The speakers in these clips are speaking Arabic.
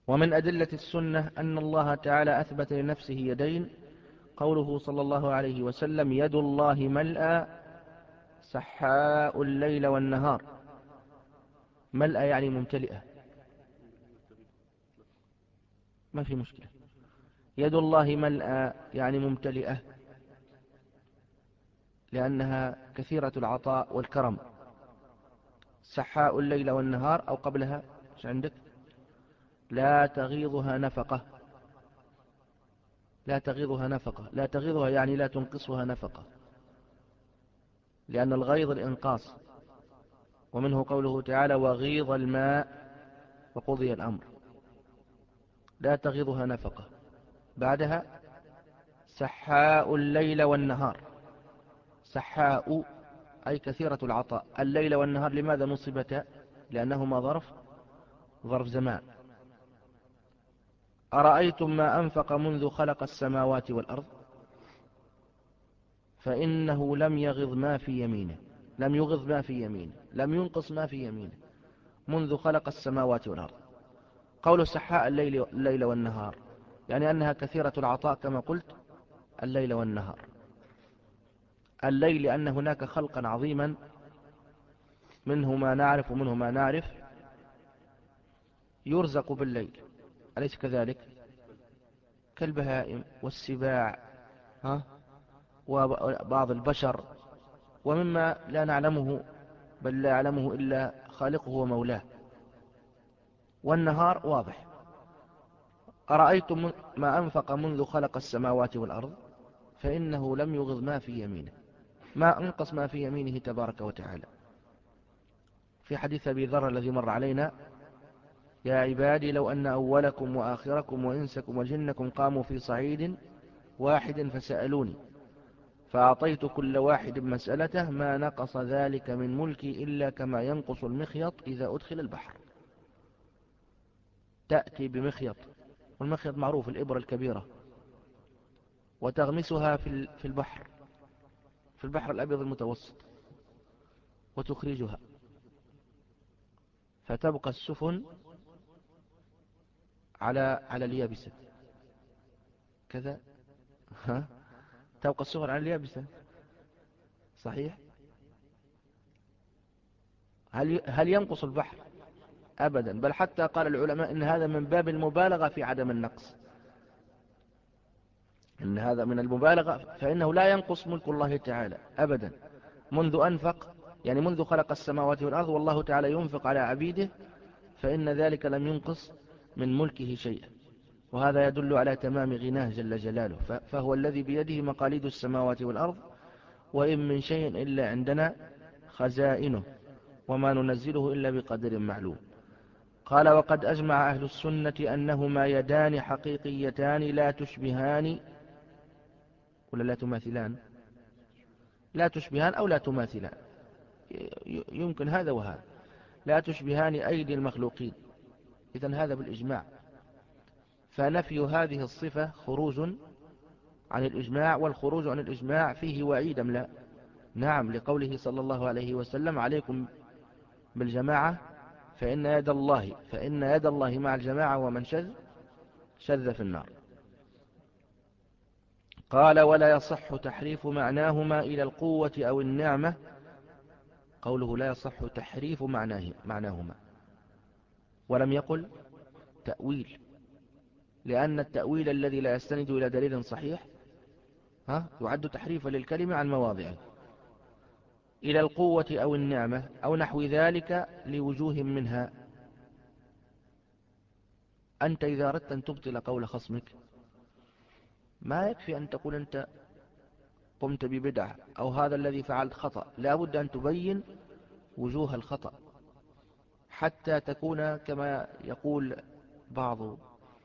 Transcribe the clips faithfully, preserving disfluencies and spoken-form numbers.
ومن أدلة السنة أن الله تعالى أثبت لنفسه يدين، قوله صلى الله عليه وسلم: يد الله ملأى سحاء الليل والنهار. ملأى يعني ممتلئة، ما في مشكلة. يد الله ملأى يعني ممتلئة، لأنها كثيرة العطاء والكرم. سحاء الليل والنهار، أو قبلها ايش عندك؟ لا تغيضها نفقة. لا تغيضها نفقة، لا تغيضها يعني لا تنقصها نفقة، لأن الغيض الإنقاص. ومنه قوله تعالى: وغيض الماء وقضي الأمر. لا تغيضها نفقة. بعدها: سحاء الليل والنهار. سحاء أي كثيرة العطاء. الليل والنهار لماذا نصبتا؟ لأنهما ظرف ظرف زمان. أرأيتم ما أنفق منذ خلق السماوات والأرض فإنه لم يغض ما في يمينه. لم يغض ما في يمينه، لم ينقص ما في يمينه، منذ خلق السماوات والأرض. قول سحاء الليل, الليل والنهار يعني أنها كثيرة العطاء كما قلت الليل والنهار. الليل لأن هناك خلقا عظيما، منه ما نعرف ومنه ما نعرف، يرزق بالليل، أليس كذلك؟ كالبهائم والسباع، ها، وبعض البشر، ومما لا نعلمه بل لا يعلمه إلا خالقه ومولاه. والنهار واضح. أرأيتم ما أنفق منذ خلق السماوات والأرض فإنه لم يغض ما في يمينه، ما أنقص ما في يمينه تبارك وتعالى. في حديث أبي ذر الذي مر علينا: يا عبادي لو أن أولكم وآخركم وإنسكم وجنكم قاموا في صعيد واحد فسألوني فأعطيت كل واحد مسألته ما نقص ذلك من ملكي إلا كما ينقص المخيط إذا أدخل البحر. تأتي بمخيط، والمخيط معروف الإبرة الكبيرة، وتغمسها في في البحر، في البحر الأبيض المتوسط، وتخرجها، فتبقى السفن على على اليابسة كذا. ها، تبقى السفن على اليابسة، صحيح. هل هل ينقص البحر؟ أبدا، بل حتى قال العلماء إن هذا من باب المبالغة في عدم النقص، إن هذا من المبالغة، فإنه لا ينقص ملك الله تعالى أبدا. منذ أنفق يعني منذ خلق السماوات والأرض والله تعالى ينفق على عبيده، فإن ذلك لم ينقص من ملكه شيئا. وهذا يدل على تمام غناه جل جلاله، فهو الذي بيده مقاليد السماوات والأرض، وإن من شيء إلا عندنا خزائنه وما ننزله إلا بقدر معلوم. قال: وقد أجمع أهل السنة أنهما يدان حقيقيتان لا تشبهان، ولا لا تماثلان، لا تشبهان أو لا تماثلان، يمكن هذا وهذا، لا تشبهان أيدي المخلوقين. إذن هذا بالإجماع. فنفي هذه الصفة خروج عن الإجماع، والخروج عن الإجماع فيه وعيد أم لا؟ نعم، لقوله صلى الله عليه وسلم: عليكم بالجماعة فإن يد الله فإن يد الله مع الجماعة ومن شذ شذ في النار. قال: ولا يصح تحريف معناهما إلى القوة أو النعمة. قوله لا يصح تحريف معناه معناهما، ولم يقل تأويل، لأن التأويل الذي لا يستند إلى دليل صحيح ها يعد تحريفا للكلمة عن مواضعه. إلى القوة أو النعمة أو نحو ذلك لوجوه منها. أنت إذا أردت أن تبطل قول خصمك ما يكفي أن تقول أنت قمت ببدعة أو هذا الذي فعلت خطأ، لا بد أن تبين وجوه الخطأ حتى تكون كما يقول بعض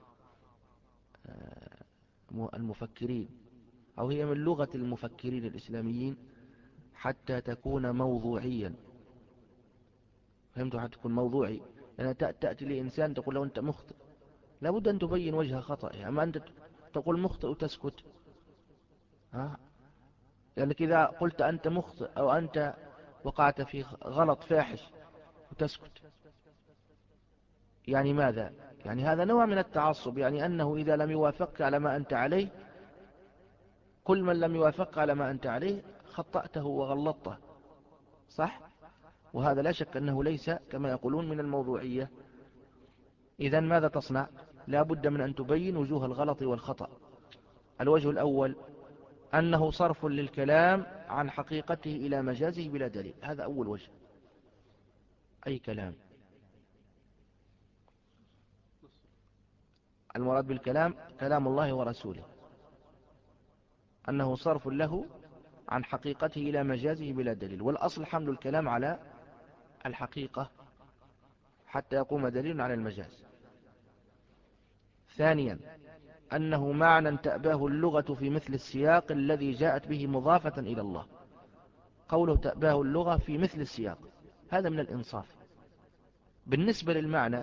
المفكرين، أو هي من لغة المفكرين الإسلاميين، حتى تكون موضوعيا. فهمتوا؟ حتى تكون موضوعي، يعني تأتي لإنسان تقول له أنت مخطئ، لابد أن تبين وجه خطأ. أما أنت تقول مخطئ وتسكت، ها؟ لأنك إذا قلت أنت مخطئ أو أنت وقعت في غلط فاحش وتسكت، يعني ماذا؟ يعني هذا نوع من التعصب، يعني أنه إذا لم يوافقك على ما أنت عليه، كل من لم يوافقك على ما أنت عليه خطأته وغلطته، صح؟ وهذا لا شك أنه ليس كما يقولون من الموضوعية. إذن ماذا تصنع؟ لا بد من أن تبين وجوه الغلط والخطأ. الوجه الأول أنه صرف للكلام عن حقيقته إلى مجازه بلا دليل، هذا أول وجه. أي كلام، المراد بالكلام كلام الله ورسوله، أنه صرف له عن حقيقته إلى مجازه بلا دليل، والأصل حمل الكلام على الحقيقة حتى يقوم دليل على المجاز. ثانيا أنه معنى تأباه اللغة في مثل السياق الذي جاءت به مضافة إلى الله. قوله تأباه اللغة في مثل السياق، هذا من الإنصاف. بالنسبة للمعنى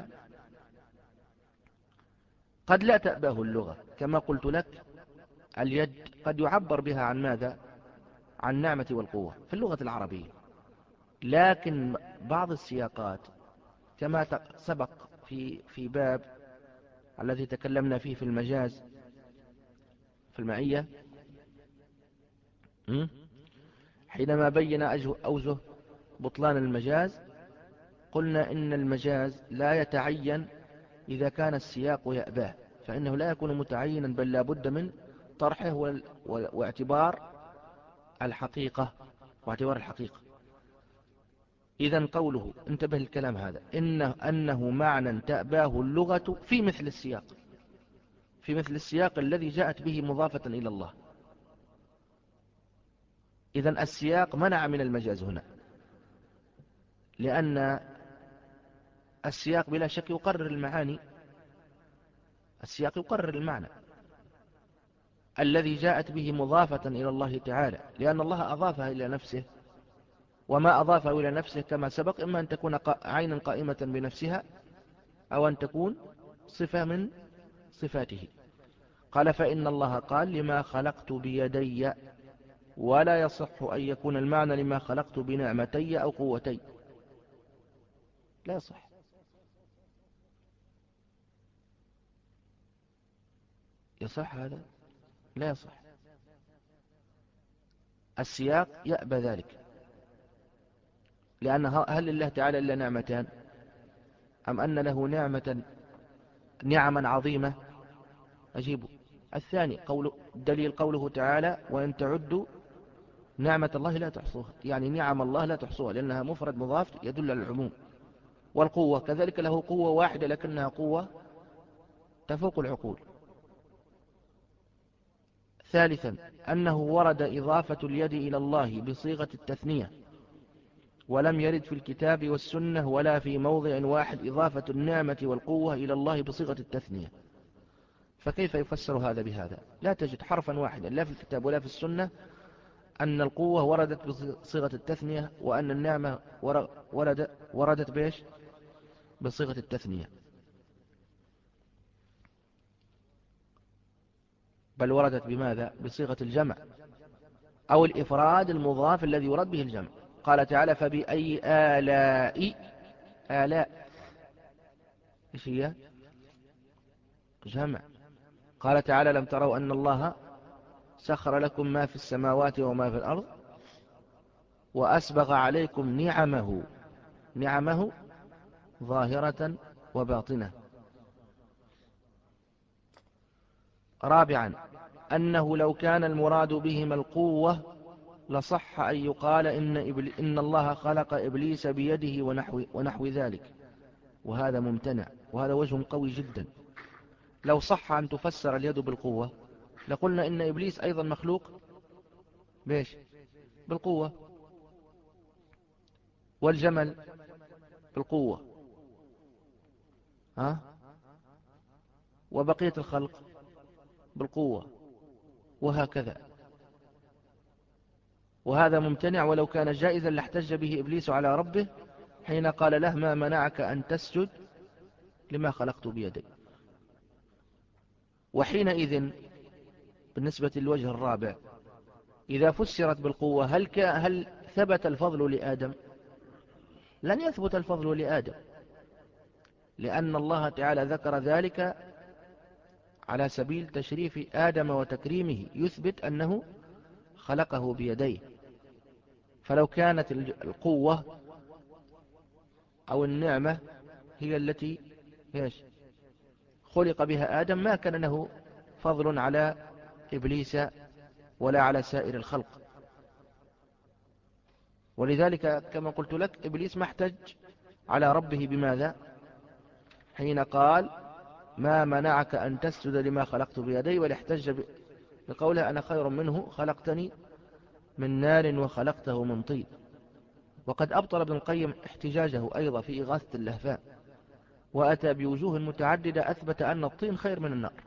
قد لا تأباه اللغة، كما قلت لك اليد قد يعبر بها عن ماذا؟ عن نعمة والقوة في اللغة العربية، لكن بعض السياقات كما سبق في في باب الذي تكلمنا فيه في المجاز في المعية، حينما بين أوجه بطلان المجاز قلنا إن المجاز لا يتعين إذا كان السياق يأباه، فإنه لا يكون متعينا، بل لا بد من طرحه واعتبار الحقيقة واعتبار الحقيقة. إذن قوله، انتبه الكلام هذا، إنه أنه معنى تأباه اللغة في مثل السياق، في مثل السياق الذي جاءت به مضافة إلى الله. إذن السياق منع من المجاز هنا، لأن السياق بلا شك يقرر المعاني، السياق يقرر المعنى الذي جاءت به مضافة إلى الله تعالى، لأن الله أضافها إلى نفسه، وما أضافه إلى نفسه كما سبق إما أن تكون عينا قائمة بنفسها أو أن تكون صفة من صفاته. قال فإن الله قال لما خلقت بيدي، ولا يصح أن يكون المعنى لما خلقت بنعمتي أو قوتي، لا يصح. يصح هذا؟ لا يصح. السياق يأبى ذلك، لأن هل لله تعالى إلا نعمتان، أم أن له نعمة نعما عظيمة؟ أجيبه. الثاني قول دليل قوله تعالى وإن تعدوا نعمة الله لا تحصوها، يعني نعم الله لا تحصوها، لأنها مفرد مضاف يدل على العموم. والقوة كذلك، له قوة واحدة لكنها قوة تفوق العقول. ثالثا أنه ورد إضافة اليد إلى الله بصيغة التثنية، ولم يرد في الكتاب والسنة ولا في موضع واحد إضافة النعمة والقوة إلى الله بصيغة التثنية، فكيف يفسر هذا بهذا؟ لا تجد حرفا واحدا لا في الكتاب ولا في السنة أن القوة وردت بصيغة التثنية، وأن النعمة ورد وردت بإيش؟ بصيغة التثنية، بل وردت بماذا؟ بصيغة الجمع أو الإفراد المضاف الذي يراد به الجمع. قال تعالى فبأي آلاء، آلاء إيش هي؟ جمع. قال تعالى لم تروا أن الله سخر لكم ما في السماوات وما في الأرض وأسبغ عليكم نعمه، نعمه ظاهرة وباطنة. رابعا أنه لو كان المراد بهما القوة لصح أن يقال إن, إن الله خلق إبليس بيده ونحو, ونحو ذلك، وهذا ممتنع، وهذا وجه قوي جدا. لو صح أن تفسر اليد بالقوة لقلنا إن إبليس أيضا مخلوق بيش؟ بالقوة، والجمل بالقوة، ها؟ وبقية الخلق بالقوة، وهكذا. وهذا ممتنع، ولو كان جائزا لاحتج به إبليس على ربه حين قال له ما منعك أن تسجد لما خلقت بيدي. وحينئذ بالنسبة للوجه الرابع إذا فسرت بالقوة هل, هل ثبت الفضل لآدم؟ لن يثبت الفضل لآدم، لأن الله تعالى ذكر ذلك على سبيل تشريف آدم وتكريمه، يثبت أنه خلقه بيديه. فلو كانت القوة أو النعمة هي التي خلق بها آدم ما كان له فضل على إبليس ولا على سائر الخلق. ولذلك كما قلت لك إبليس ما احتج على ربه بماذا؟ حين قال ما منعك أن تسجد لما خلقت بيدي، ولاحتج بقوله أنا خير منه خلقتني من نار وخلقته من طين. وقد أبطل ابن القيم احتجاجه أيضا في إغاثة اللهفان، وأتى بوجوه متعددة أثبت أن الطين خير من النار،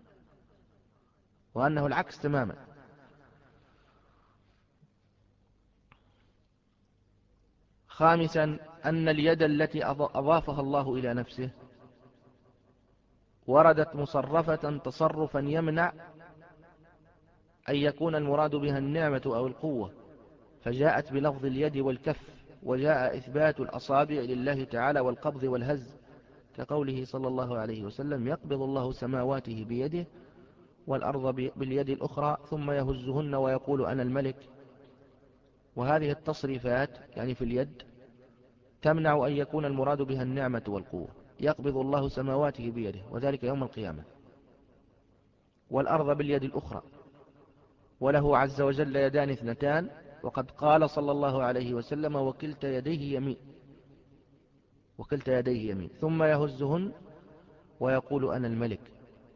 وأنه العكس تماما. خامسا أن اليد التي أضافها الله إلى نفسه وردت مصرفة تصرفا يمنع أن يكون المراد بها النعمة أو القوة، فجاءت بلفظ اليد والكف، وجاء إثبات الأصابع لله تعالى والقبض والهز، كقوله صلى الله عليه وسلم يقبض الله سماواته بيده والأرض باليد الأخرى ثم يهزهن ويقول أنا الملك. وهذه التصريفات يعني في اليد تمنع أن يكون المراد بها النعمة والقوة. يقبض الله سماواته بيده وذلك يوم القيامة، والأرض باليد الأخرى، وله عز وجل يدان اثنتان، وقد قال صلى الله عليه وسلم وكلتا يديه يمين، وكلتا يديه يمين، ثم يهزهن ويقول أنا الملك.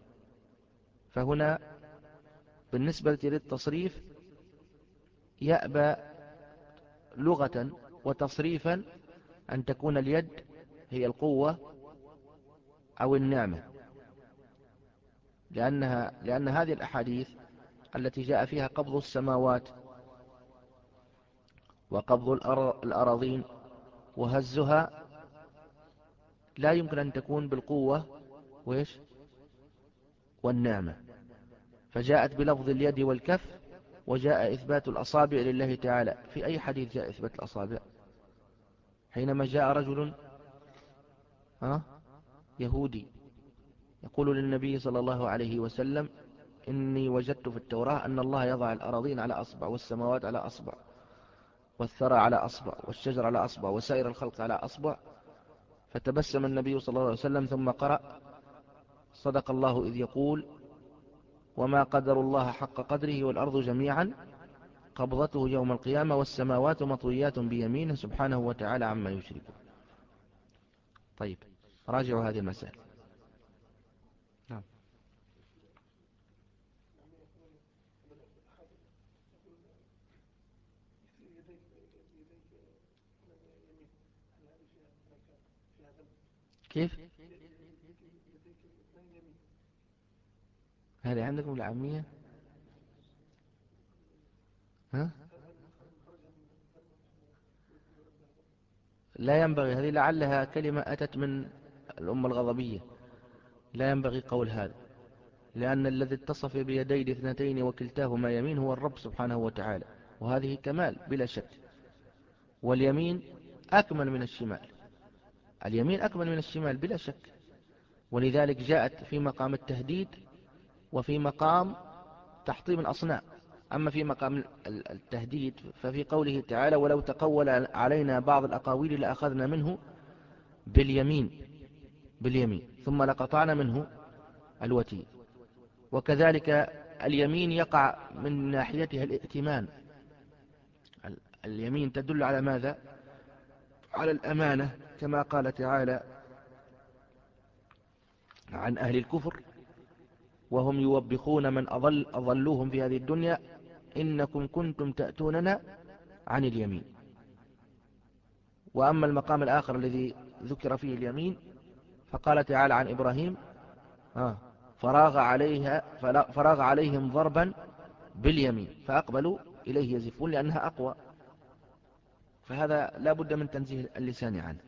فهنا بالنسبة للتصريف يأبى لغة وتصريفا أن تكون اليد هي القوة أو النعمة، لأنها لأن هذه الأحاديث التي جاء فيها قبض السماوات وقبض الأراضين وهزها لا يمكن أن تكون بالقوة وإيش والنعمة، فجاءت بلفظ اليد والكف، وجاء إثبات الأصابع لله تعالى. في أي حديث جاء إثبات الأصابع؟ حينما جاء رجل ها يهودي يقول للنبي صلى الله عليه وسلم إني وجدت في التوراة أن الله يضع الأراضين على أصبع والسماوات على أصبع والثرى على أصبع والشجر على أصبع وسائر الخلق على أصبع، فتبسم النبي صلى الله عليه وسلم ثم قرأ صدق الله إذ يقول وما قدر الله حق قدره والأرض جميعا قبضته يوم القيامة والسماوات مطويات بيمينه سبحانه وتعالى عما يشركون. طيب راجعوا هذه المسائل. نعم. كيف هذه عندكم العامية؟ ها؟ لا ينبغي، هذه لعلها كلمة أتت من الأمة الغضبية، لا ينبغي قول هذا، لأن الذي اتصف بيدي الاثنتين وكلتاهما يمين هو الرب سبحانه وتعالى، وهذه كمال بلا شك. واليمين أكمل من الشمال، اليمين أكمل من الشمال بلا شك، ولذلك جاءت في مقام التهديد وفي مقام تحطيم الأصنام. أما في مقام التهديد ففي قوله تعالى ولو تقول علينا بعض الأقاويل لأخذنا منه باليمين باليمين ثم لقطعنا منه الوتين. وكذلك اليمين يقع من ناحيتها الائتمان، اليمين تدل على ماذا؟ على الأمانة، كما قال تعالى عن أهل الكفر وهم يوبخون من أضل أضلوهم في هذه الدنيا إنكم كنتم تأتوننا عن اليمين. وأما المقام الآخر الذي ذكر فيه اليمين فقال تعالى عن إبراهيم آه فراغ عليها فراغ عليهم ضربا باليمين فأقبلوا إليه يزفون لأنها أقوى، فهذا لا بد من تنزيه اللسان عنه.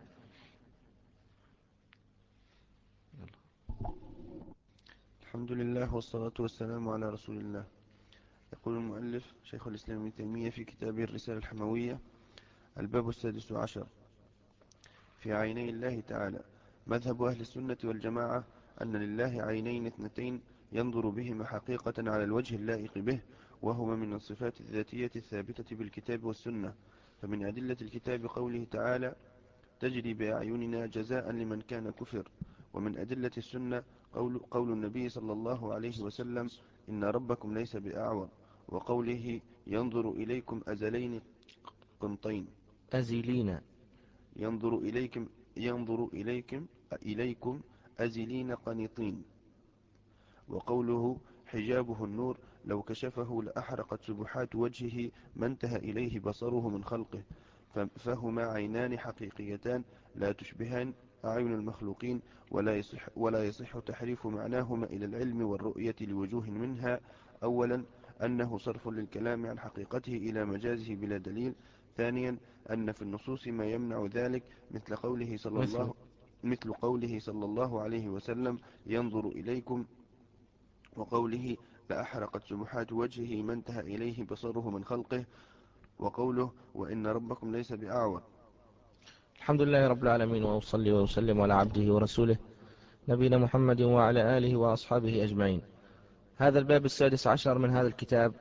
الحمد لله والصلاة والسلام على رسول الله. يقول المؤلف شيخ الإسلام ابن تيمية في كتابه الرسالة الحموية: الباب السادس عشر في عيني الله تعالى. مذهب أهل السنة والجماعة أن لله عينين اثنتين ينظر بهما حقيقة على الوجه اللائق به، وهما من الصفات الذاتية الثابتة بالكتاب والسنة. فمن أدلة الكتاب قوله تعالى: تجري بأعيننا جزاء لمن كان كفر. ومن أدلة السنة قول, قول النبي صلى الله عليه وسلم: إن ربكم ليس بأعور، وقوله: ينظر إليكم أزلين قنطين. أزلين. ينظر إليكم ينظر إليكم إليكم أزلين قنطين. وقوله: حجابه النور، لو كشفه لأحرقت سبحات وجهه ما انتهى إليه بصره من خلقه. فهما عينان حقيقيتان لا تشبهان أعين المخلوقين، ولا يصح, ولا يصح تحريف معناهما إلى العلم والرؤية لوجوه منها: أولا أنه صرف للكلام عن حقيقته إلى مجازه بلا دليل. ثانيا أن في النصوص ما يمنع ذلك، مثل قوله صلى مثل الله مثل قوله صلى الله عليه وسلم: ينظر إليكم، وقوله: لأحرقت سبحات وجهه ما انتهى إليه بصره من خلقه، وقوله: وإن ربكم ليس بأعور. الحمد لله رب العالمين، وأصلي وأسلم على عبده ورسوله نبينا محمد وعلى آله وأصحابه أجمعين. هذا الباب السادس عشر من هذا الكتاب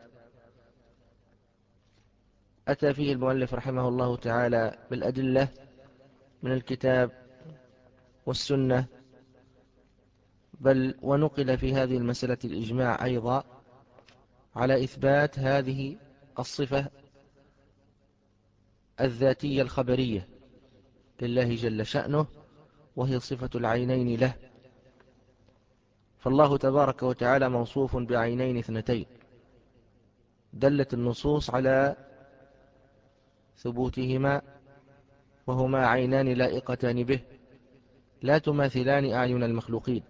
أتى فيه المؤلف رحمه الله تعالى بالأدلة من الكتاب والسنة، بل ونقل في هذه المسألة الإجماع أيضا على إثبات هذه الصفة الذاتية الخبرية لله جل شأنه، وهي صفة العينين له. فالله تبارك وتعالى موصوف بعينين اثنتين، دلت النصوص على ثبوتهما، وهما عينان لائقتان به لا تماثلان أعين المخلوقين.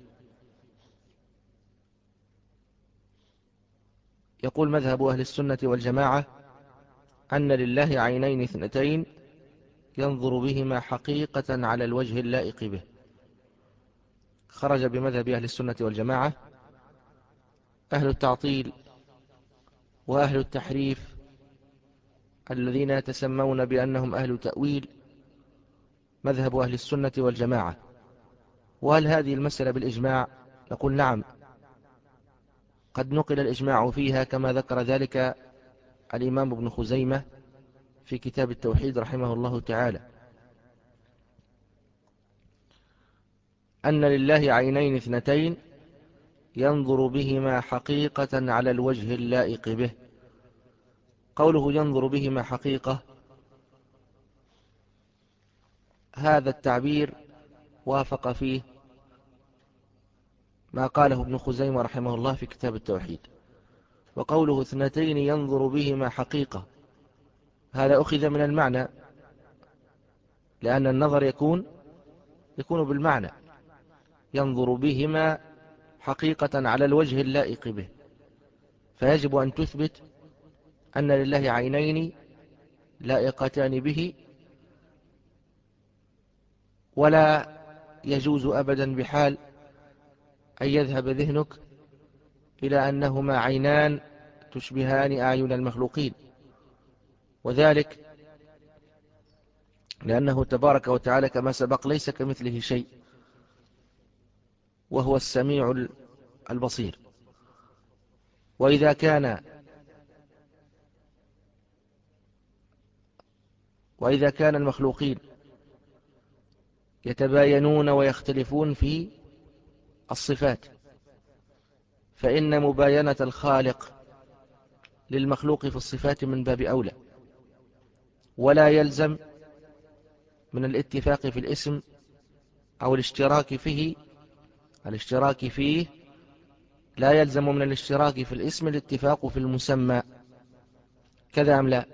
يقول مذهب أهل السنة والجماعة أن لله عينين اثنتين ينظر بهما حقيقة على الوجه اللائق به. خرج بمذهب أهل السنة والجماعة أهل التعطيل وأهل التحريف الذين يتسمون بأنهم أهل تأويل، مذهب أهل السنة والجماعة. وهل هذه المسألة بالإجماع؟ نقول نعم، قد نقل الإجماع فيها كما ذكر ذلك الإمام ابن خزيمة في كتاب التوحيد رحمه الله تعالى، أن لله عينين اثنتين ينظر بهما حقيقة على الوجه اللائق به. قوله ينظر بهما حقيقة، هذا التعبير وافق فيه ما قاله ابن خزيمة رحمه الله في كتاب التوحيد. وقوله اثنتين ينظر بهما حقيقة، هذا أخذ من المعنى، لأن النظر يكون يكون بالمعنى، ينظر بهما حقيقة على الوجه اللائق به. فيجب أن تثبت أن لله عينين لائقتان به، ولا يجوز أبدا بحال أن يذهب ذهنك إلى أنهما عينان تشبهان أعين المخلوقين، وذلك لأنه تبارك وتعالى كما سبق ليس كمثله شيء، وهو السميع البصير. وإذا كان وإذا كان المخلوقين يتباينون ويختلفون في الصفات، فإن مباينة الخالق للمخلوق في الصفات من باب أولى، ولا يلزم من الاتفاق في الاسم أو الاشتراك فيه الاشتراك فيه لا يلزم من الاشتراك في الاسم الاتفاق في المسمى، كذا أم لا؟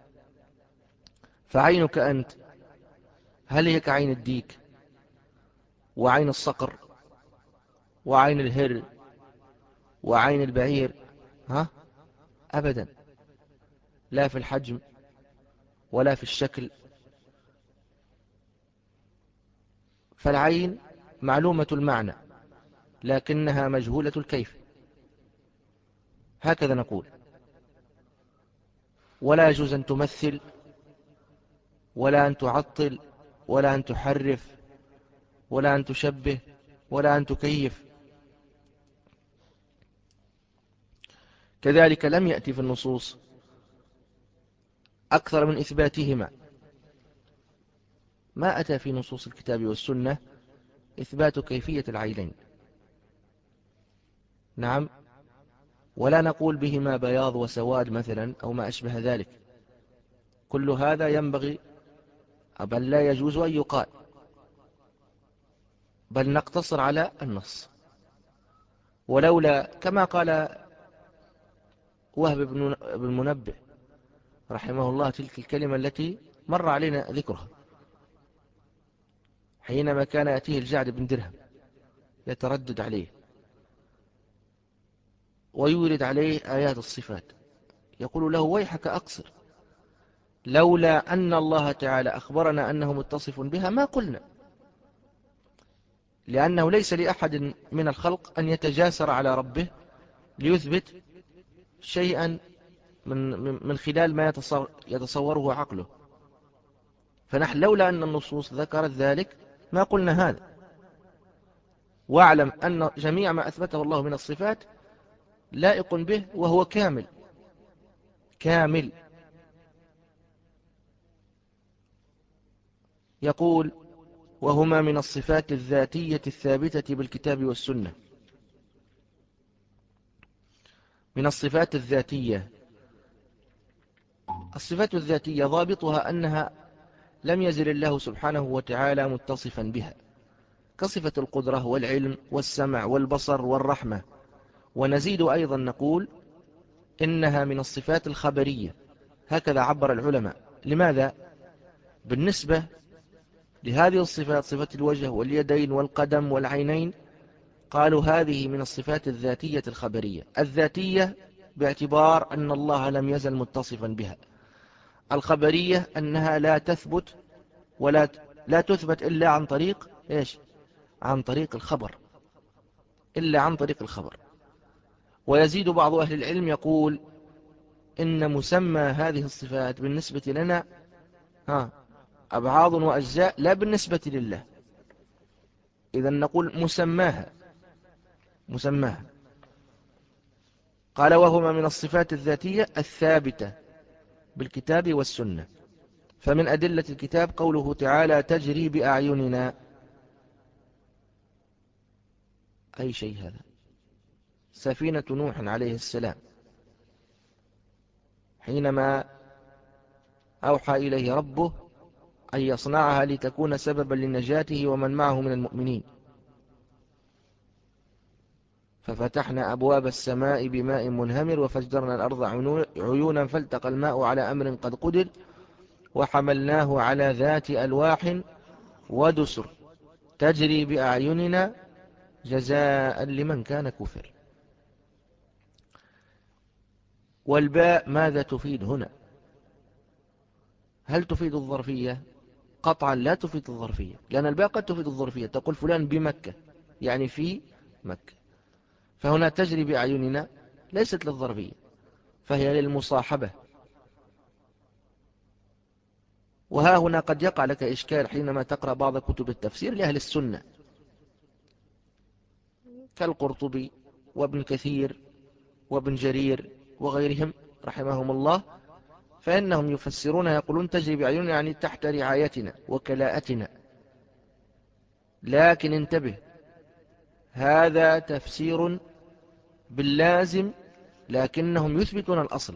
فعينك أنت هل هي كعين الديك وعين الصقر وعين الهر وعين البعير؟ ها؟ أبدا، لا في الحجم ولا في الشكل. فالعين معلومة المعنى لكنها مجهولة الكيف، هكذا نقول. ولا يجوز أن تمثل ولا أن تعطل ولا أن تحرف ولا أن تشبه ولا أن تكيف. كذلك لم يأتي في النصوص أكثر من إثباتهما، ما أتى في نصوص الكتاب والسنة إثبات كيفية العينين. نعم، ولا نقول بهما بياض وسواد مثلا أو ما أشبه ذلك، كل هذا ينبغي بل لا يجوز أن يقال، بل نقتصر على النص. ولولا كما قال وهب بن المنبه رحمه الله تلك الكلمة التي مر علينا ذكرها، حينما كان يأتيه الجعد بن درهم يتردد عليه ويورد عليه آيات الصفات، يقول له ويحك أقصر، لولا أن الله تعالى أخبرنا أنه متصف بها ما قلنا، لأنه ليس لأحد من الخلق أن يتجاسر على ربه ليثبت شيئا من من خلال ما يتصوره عقله. فنحن لولا أن النصوص ذكرت ذلك ما قلنا هذا. واعلم أن جميع ما أثبته الله من الصفات لائق به وهو كامل كامل. يقول وهما من الصفات الذاتية الثابتة بالكتاب والسنة. من الصفات الذاتية، الصفات الذاتية ضابطها أنها لم يزل الله سبحانه وتعالى متصفا بها، كصفة القدرة والعلم والسمع والبصر والرحمة. ونزيد أيضا نقول إنها من الصفات الخبرية، هكذا عبر العلماء. لماذا؟ بالنسبة لهذه الصفات، صفة الوجه واليدين والقدم والعينين، قالوا هذه من الصفات الذاتية الخبرية. الذاتية باعتبار أن الله لم يزل متصفا بها، الخبرية أنها لا تثبت ولا لا تثبت إلا عن طريق إيش؟ عن طريق الخبر، إلا عن طريق الخبر. ويزيد بعض أهل العلم يقول إن مسمى هذه الصفات بالنسبة لنا ها أبعاض وأجزاء لا بالنسبة لله. إذا نقول مسماها مسماها قال وهما من الصفات الذاتية الثابتة بالكتاب والسنة. فمن أدلة الكتاب قوله تعالى تجري بأعيننا، أي شيء هذا؟ سفينة نوح عليه السلام حينما أوحى إليه ربه أن يصنعها لتكون سببا لنجاته ومن معه من المؤمنين، ففتحنا أبواب السماء بماء منهمر وفجرنا الأرض عيونا فالتقى الماء على أمر قد قدر وحملناه على ذات ألواح ودسر تجري بأعيننا جزاء لمن كان كفر. والباء ماذا تفيد هنا؟ هل تفيد الظرفية؟ قطعا لا تفيد الظرفية، لأن الباء قد تفيد الظرفية، تقول فلان بمكة يعني في مكة، فهنا تجري بأعيننا ليست للظرفية، فهي للمصاحبة. وها هنا قد يقع لك إشكال حينما تقرأ بعض كتب التفسير لأهل السنة كالقرطبي وابن كثير وابن جرير وغيرهم رحمهم الله، فإنهم يفسرون يقولون تجري بأعيننا يعني تحت رعايتنا وكلاءتنا. لكن انتبه، هذا تفسير باللازم، لكنهم يثبتون الأصل.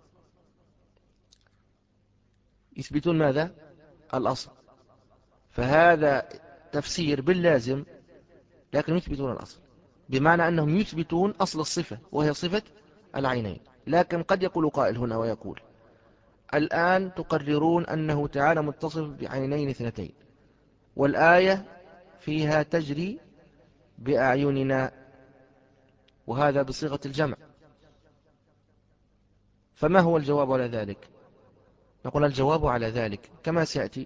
يثبتون ماذا؟ الأصل. فهذا تفسير باللازم لكن يثبتون الأصل، بمعنى أنهم يثبتون أصل الصفة وهي صفة العينين. لكن قد يقول قائل هنا ويقول الآن تقررون أنه تعالى متصف بعينين اثنتين، والآية فيها تجري بأعيننا، وهذا بصيغة الجمع، فما هو الجواب على ذلك؟ نقول الجواب على ذلك كما سيأتي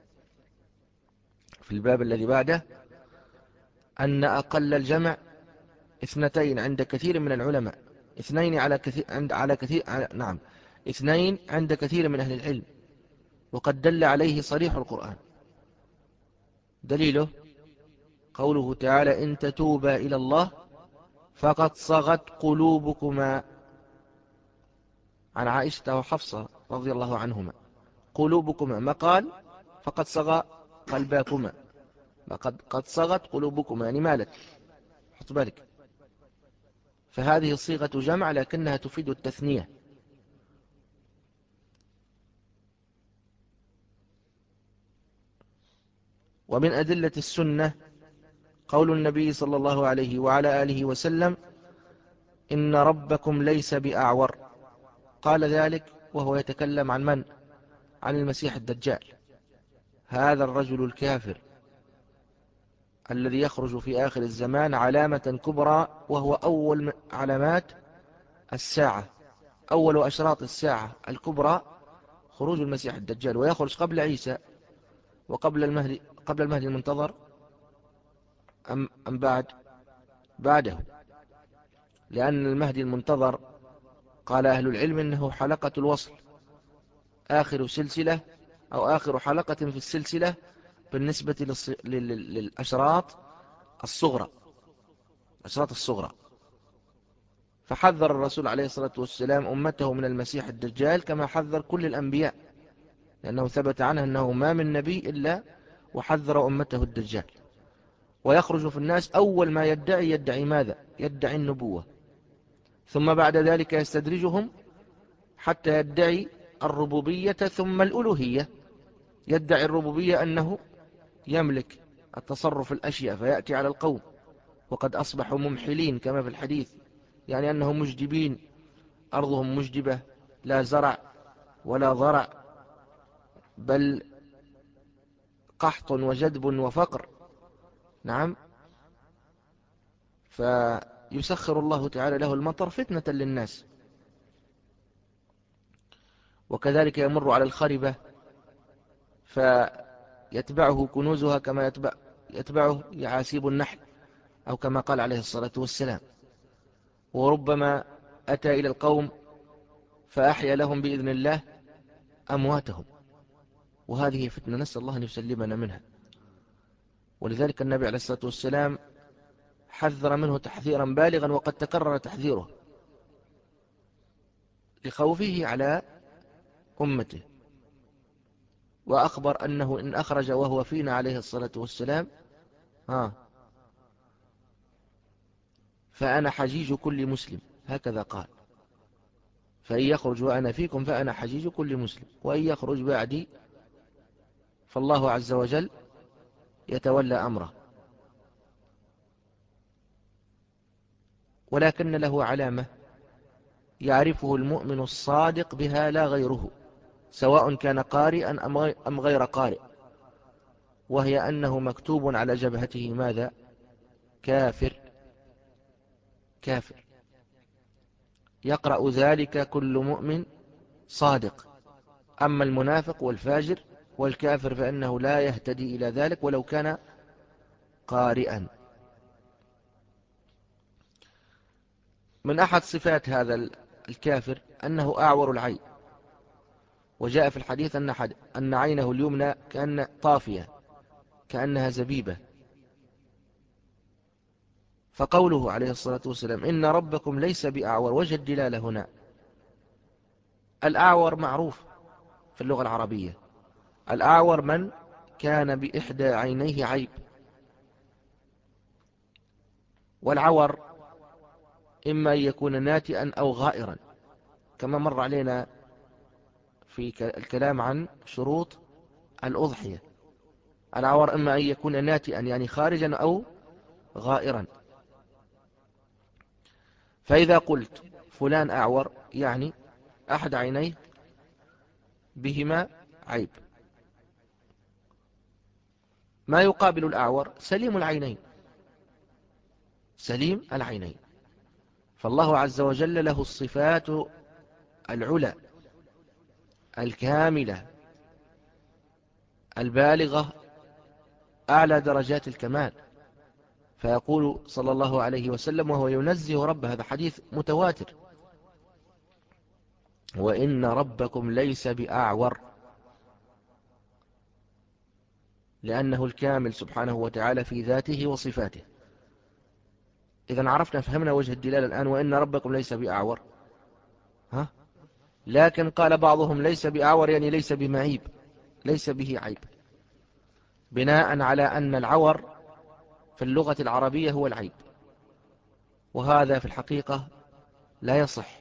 في الباب الذي بعده، أن أقل الجمع اثنتين عند كثير من العلماء، اثنين على كثير عند على كثير على نعم اثنين عند كثير من أهل العلم، وقد دل عليه صريح القرآن. دليله قوله تعالى إن تتوبا إلى الله فقد صغت قلوبكما، عن عائشة وحفصة رضي الله عنهما، قلوبكما، ما قال فقد صغى قلباكما، قد قد صغت قلوبكما يعني مالت، حط بالك. فهذه صيغة جمع لكنها تفيد التثنية. ومن أدلة السنة قول النبي صلى الله عليه وعلى آله وسلم إن ربكم ليس بأعور، قال ذلك وهو يتكلم عن من؟ عن المسيح الدجال، هذا الرجل الكافر الذي يخرج في آخر الزمان علامة كبرى، وهو أول علامات الساعة، أول أشراط الساعة الكبرى خروج المسيح الدجال، ويخرج قبل عيسى وقبل المهدي، قبل المهدي المنتظر أم, أم بعد بعده، لأن المهدي المنتظر قال أهل العلم إنه حلقة الوصل، آخر سلسلة أو آخر حلقة في السلسلة بالنسبة للأشراط الصغرى، الأشراط الصغرى. فحذر الرسول عليه الصلاة والسلام أمته من المسيح الدجال كما حذر كل الأنبياء، لأنه ثبت عنه أنه ما من نبي إلا وحذر أمته الدجال. ويخرج في الناس أول ما يدعي يدعي ماذا؟ يدعي النبوة، ثم بعد ذلك يستدرجهم حتى يدعي الربوبية ثم الألوهية. يدعي الربوبية أنه يملك التصرف الأشياء، فيأتي على القوم وقد أصبحوا ممحلين كما في الحديث، يعني أنهم مجدبين، أرضهم مجدبة لا زرع ولا ضرع، بل قحط وجدب وفقر. نعم. فيسخر الله تعالى له المطر فتنة للناس. وكذلك يمر على الخربة فيتبعه كنوزها كما يتبع يتبعه يعاسيب النحل، أو كما قال عليه الصلاة والسلام. وربما أتى إلى القوم فأحيا لهم بإذن الله أمواتهم، وهذه فتنة نسأل الله أن يسلمنا منها. ولذلك النبي عليه الصلاة والسلام حذر منه تحذيرا بالغا، وقد تكرر تحذيره لخوفه على أمته، وأخبر أنه إن أخرج وهو فينا عليه الصلاة والسلام ها فأنا حجيج كل مسلم، هكذا قال، فإن يخرج وأنا فيكم فأنا حجيج كل مسلم، وإن يخرج بعدي فالله عز وجل يتولى أمره. ولكن له علامة يعرفه المؤمن الصادق بها لا غيره، سواء كان قارئا أم غير قارئ، وهي أنه مكتوب على جبهته ماذا؟ كافر، كافر. يقرأ ذلك كل مؤمن صادق. أما المنافق والفاجر والكافر فإنه لا يهتدي إلى ذلك ولو كان قارئا. من أحد صفات هذا الكافر أنه أعور العين، وجاء في الحديث أن, حد أن عينه اليمنى كأن طافية كأنها زبيبة. فقوله عليه الصلاة والسلام إن ربكم ليس بأعور، وجه الدلالة هنا. الأعور معروف في اللغة العربية، الأعور من كان بإحدى عينيه عيب. والعور إما أن يكون ناتئا أو غائرا، كما مر علينا في الكلام عن شروط الأضحية. العور إما أن يكون ناتئا يعني خارجا أو غائرا. فإذا قلت فلان أعور يعني أحد عينيه بهما عيب. ما يقابل الأعور؟ سليم العينين، سليم العينين. فالله عز وجل له الصفات العلى الكاملة البالغة أعلى درجات الكمال. فيقول صلى الله عليه وسلم وهو ينزه رب، هذا حديث متواتر، وإن ربكم ليس بأعور، لأنه الكامل سبحانه وتعالى في ذاته وصفاته. إذا عرفنا فهمنا وجه الدلالة الآن، وإن ربكم ليس بأعور. ها؟ لكن قال بعضهم ليس بأعور يعني ليس بمعيب، ليس به عيب، بناء على أن العور في اللغة العربية هو العيب، وهذا في الحقيقة لا يصح،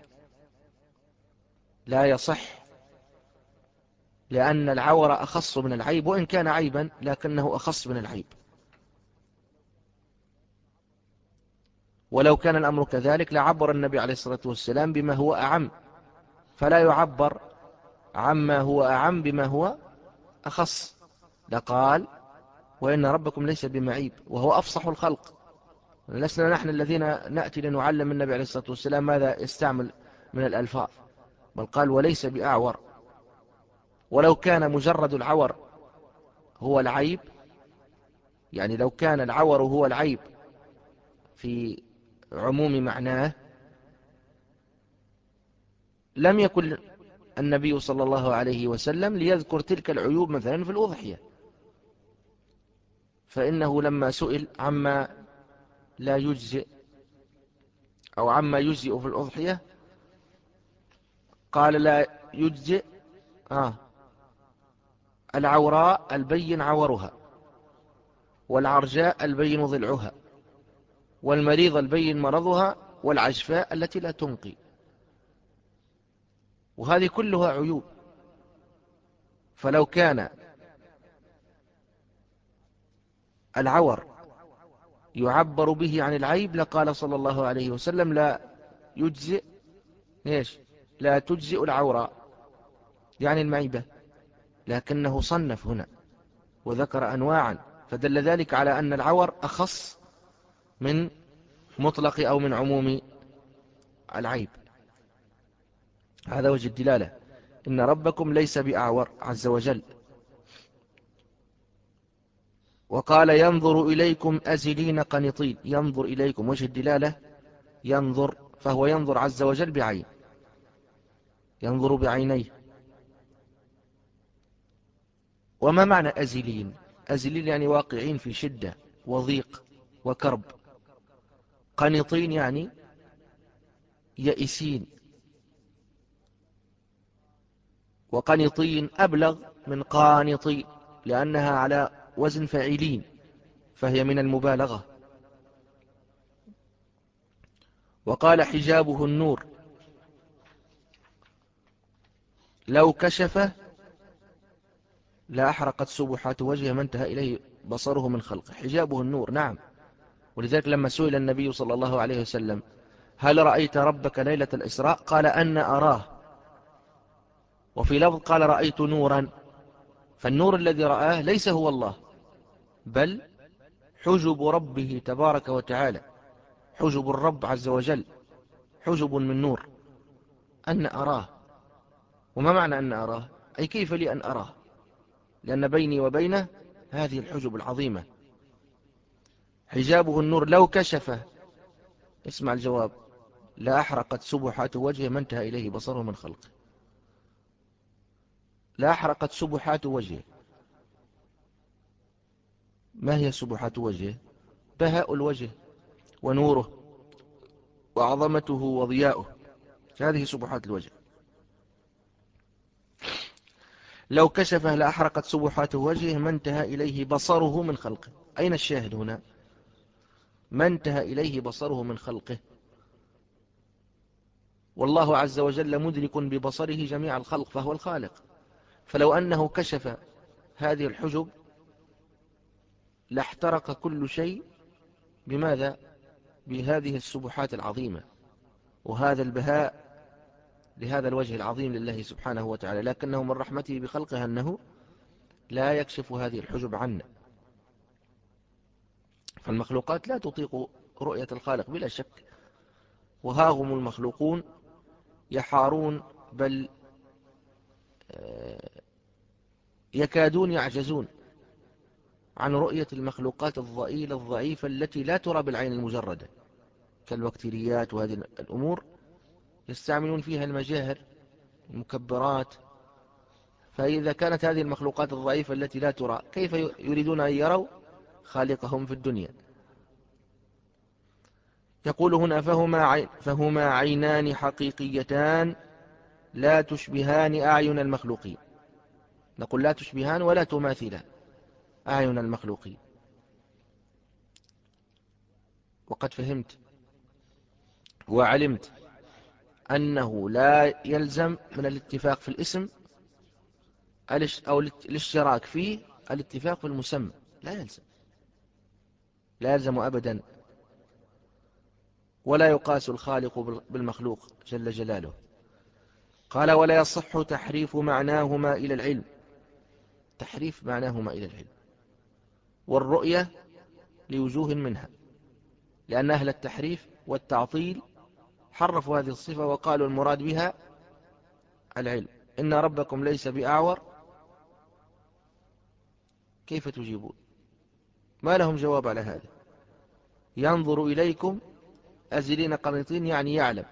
لا يصح، لأن العور أخص من العيب، وإن كان عيبا لكنه أخص من العيب. ولو كان الأمر كذلك لعبر النبي عليه الصلاة والسلام بما هو أعم، فلا يعبر عما هو أعم بما هو أخص، لقال وإن ربكم ليس بمعيب، وهو أفصح الخلق. لسنا نحن الذين نأتي لنعلم النبي عليه الصلاة والسلام ماذا يستعمل من الألفاظ، بل قال وليس بأعور. ولو كان مجرد العور هو العيب، يعني لو كان العور هو العيب في عموم معناه، لم يكن النبي صلى الله عليه وسلم ليذكر تلك العيوب مثلا في الأضحية، فإنه لما سئل عما لا يجزئ أو عما يجزئ في الأضحية قال لا يجزئ آه العوراء البين عورها، والعرجاء البين ضلعها، والمريض البين مرضها، والعجفاء التي لا تنقي. وهذه كلها عيوب. فلو كان العور يعبر به عن العيب لقال صلى الله عليه وسلم لا يجزئ إيش لا تجزئ العوراء، يعني المعيبة، لكنه صنف هنا وذكر أنواعا، فدل ذلك على أن العور أخص من مطلق أو من عموم العيب. هذا وجه الدلالة، إن ربكم ليس بأعور عز وجل. وقال ينظر إليكم أزلين قنطين، ينظر إليكم، وجه الدلالة ينظر، فهو ينظر عز وجل بعين، ينظر بعينيه. وما معنى أزلين؟ أزلين يعني واقعين في شدة وضيق وكرب، قنطين يعني يئسين، وقنطين أبلغ من قانطين لأنها على وزن فاعلين، فهي من المبالغة. وقال حجابه النور، لو كشف لا أحرقت سبحات وجهه ما انتهى إليه بصره من خلقه. حجابه النور، نعم. ولذلك لما سئل النبي صلى الله عليه وسلم هل رأيت ربك ليلة الإسراء قال أن أراه، وفي لفظ قال رأيت نورا، فالنور الذي رآه ليس هو الله، بل حجب ربه تبارك وتعالى، حجب الرب عز وجل، حجب من نور. أن أراه، وما معنى أن أراه؟ أي كيف لي أن أراه، لأن بيني وبينه هذه الحجب العظيمة. حجابه النور لو كشف، اسمع الجواب، لا أحرقت سبحات وجهه ما انتهى إليه بصره من خلقه. لا أحرقت سبحات وجهه. ما هي سبحات وجهه؟ بهاء الوجه ونوره وعظمته وضياؤه، هذه سبحات الوجه. لو كشفه لأحرقت سبحات وجهه ما انتهى إليه بصره من خلقه. أين الشاهد هنا؟ ما انتهى إليه بصره من خلقه، والله عز وجل مدرك ببصره جميع الخلق، فهو الخالق. فلو أنه كشف هذه الحجب لاحترق كل شيء. بماذا؟ بهذه السبحات العظيمة وهذا البهاء لهذا الوجه العظيم لله سبحانه وتعالى، لكنه من رحمته بخلقه أنه لا يكشف هذه الحجب عنا. فالمخلوقات لا تطيق رؤية الخالق بلا شك، وها هم المخلوقون يحارون، بل يكادون يعجزون عن رؤية المخلوقات الضئيلة الضعيفة التي لا ترى بالعين المجردة، كالبكتيريات وهذه الأمور، يستعملون فيها المجاهر، المكبرات، فإذا كانت هذه المخلوقات الضعيفة التي لا ترى كيف يريدون أن يروا خالقهم في الدنيا؟ يقول هنا فهما, عين فهما عينان حقيقيتان لا تشبهان أعين المخلوقين. نقول لا تشبهان ولا تماثلان أعين المخلوقين. وقد فهمت وعلمت أنه لا يلزم من الاتفاق في الاسم أو الاشتراك فيه الاتفاق في المسمى، لا يلزم، لا يلزم أبدا. ولا يقاس الخالق بالمخلوق جل جلاله. قال ولا يصح تحريف معناهما إلى العلم، تحريف معناهما إلى العلم والرؤية لوجوه منها، لأن أهل التحريف والتعطيل حرفوا هذه الصفة وقالوا المراد بها العلم. إن ربكم ليس بأعور، كيف تجيبون؟ ما لهم جواب على هذا. ينظر إليكم أزلين قنطين يعني يعلم،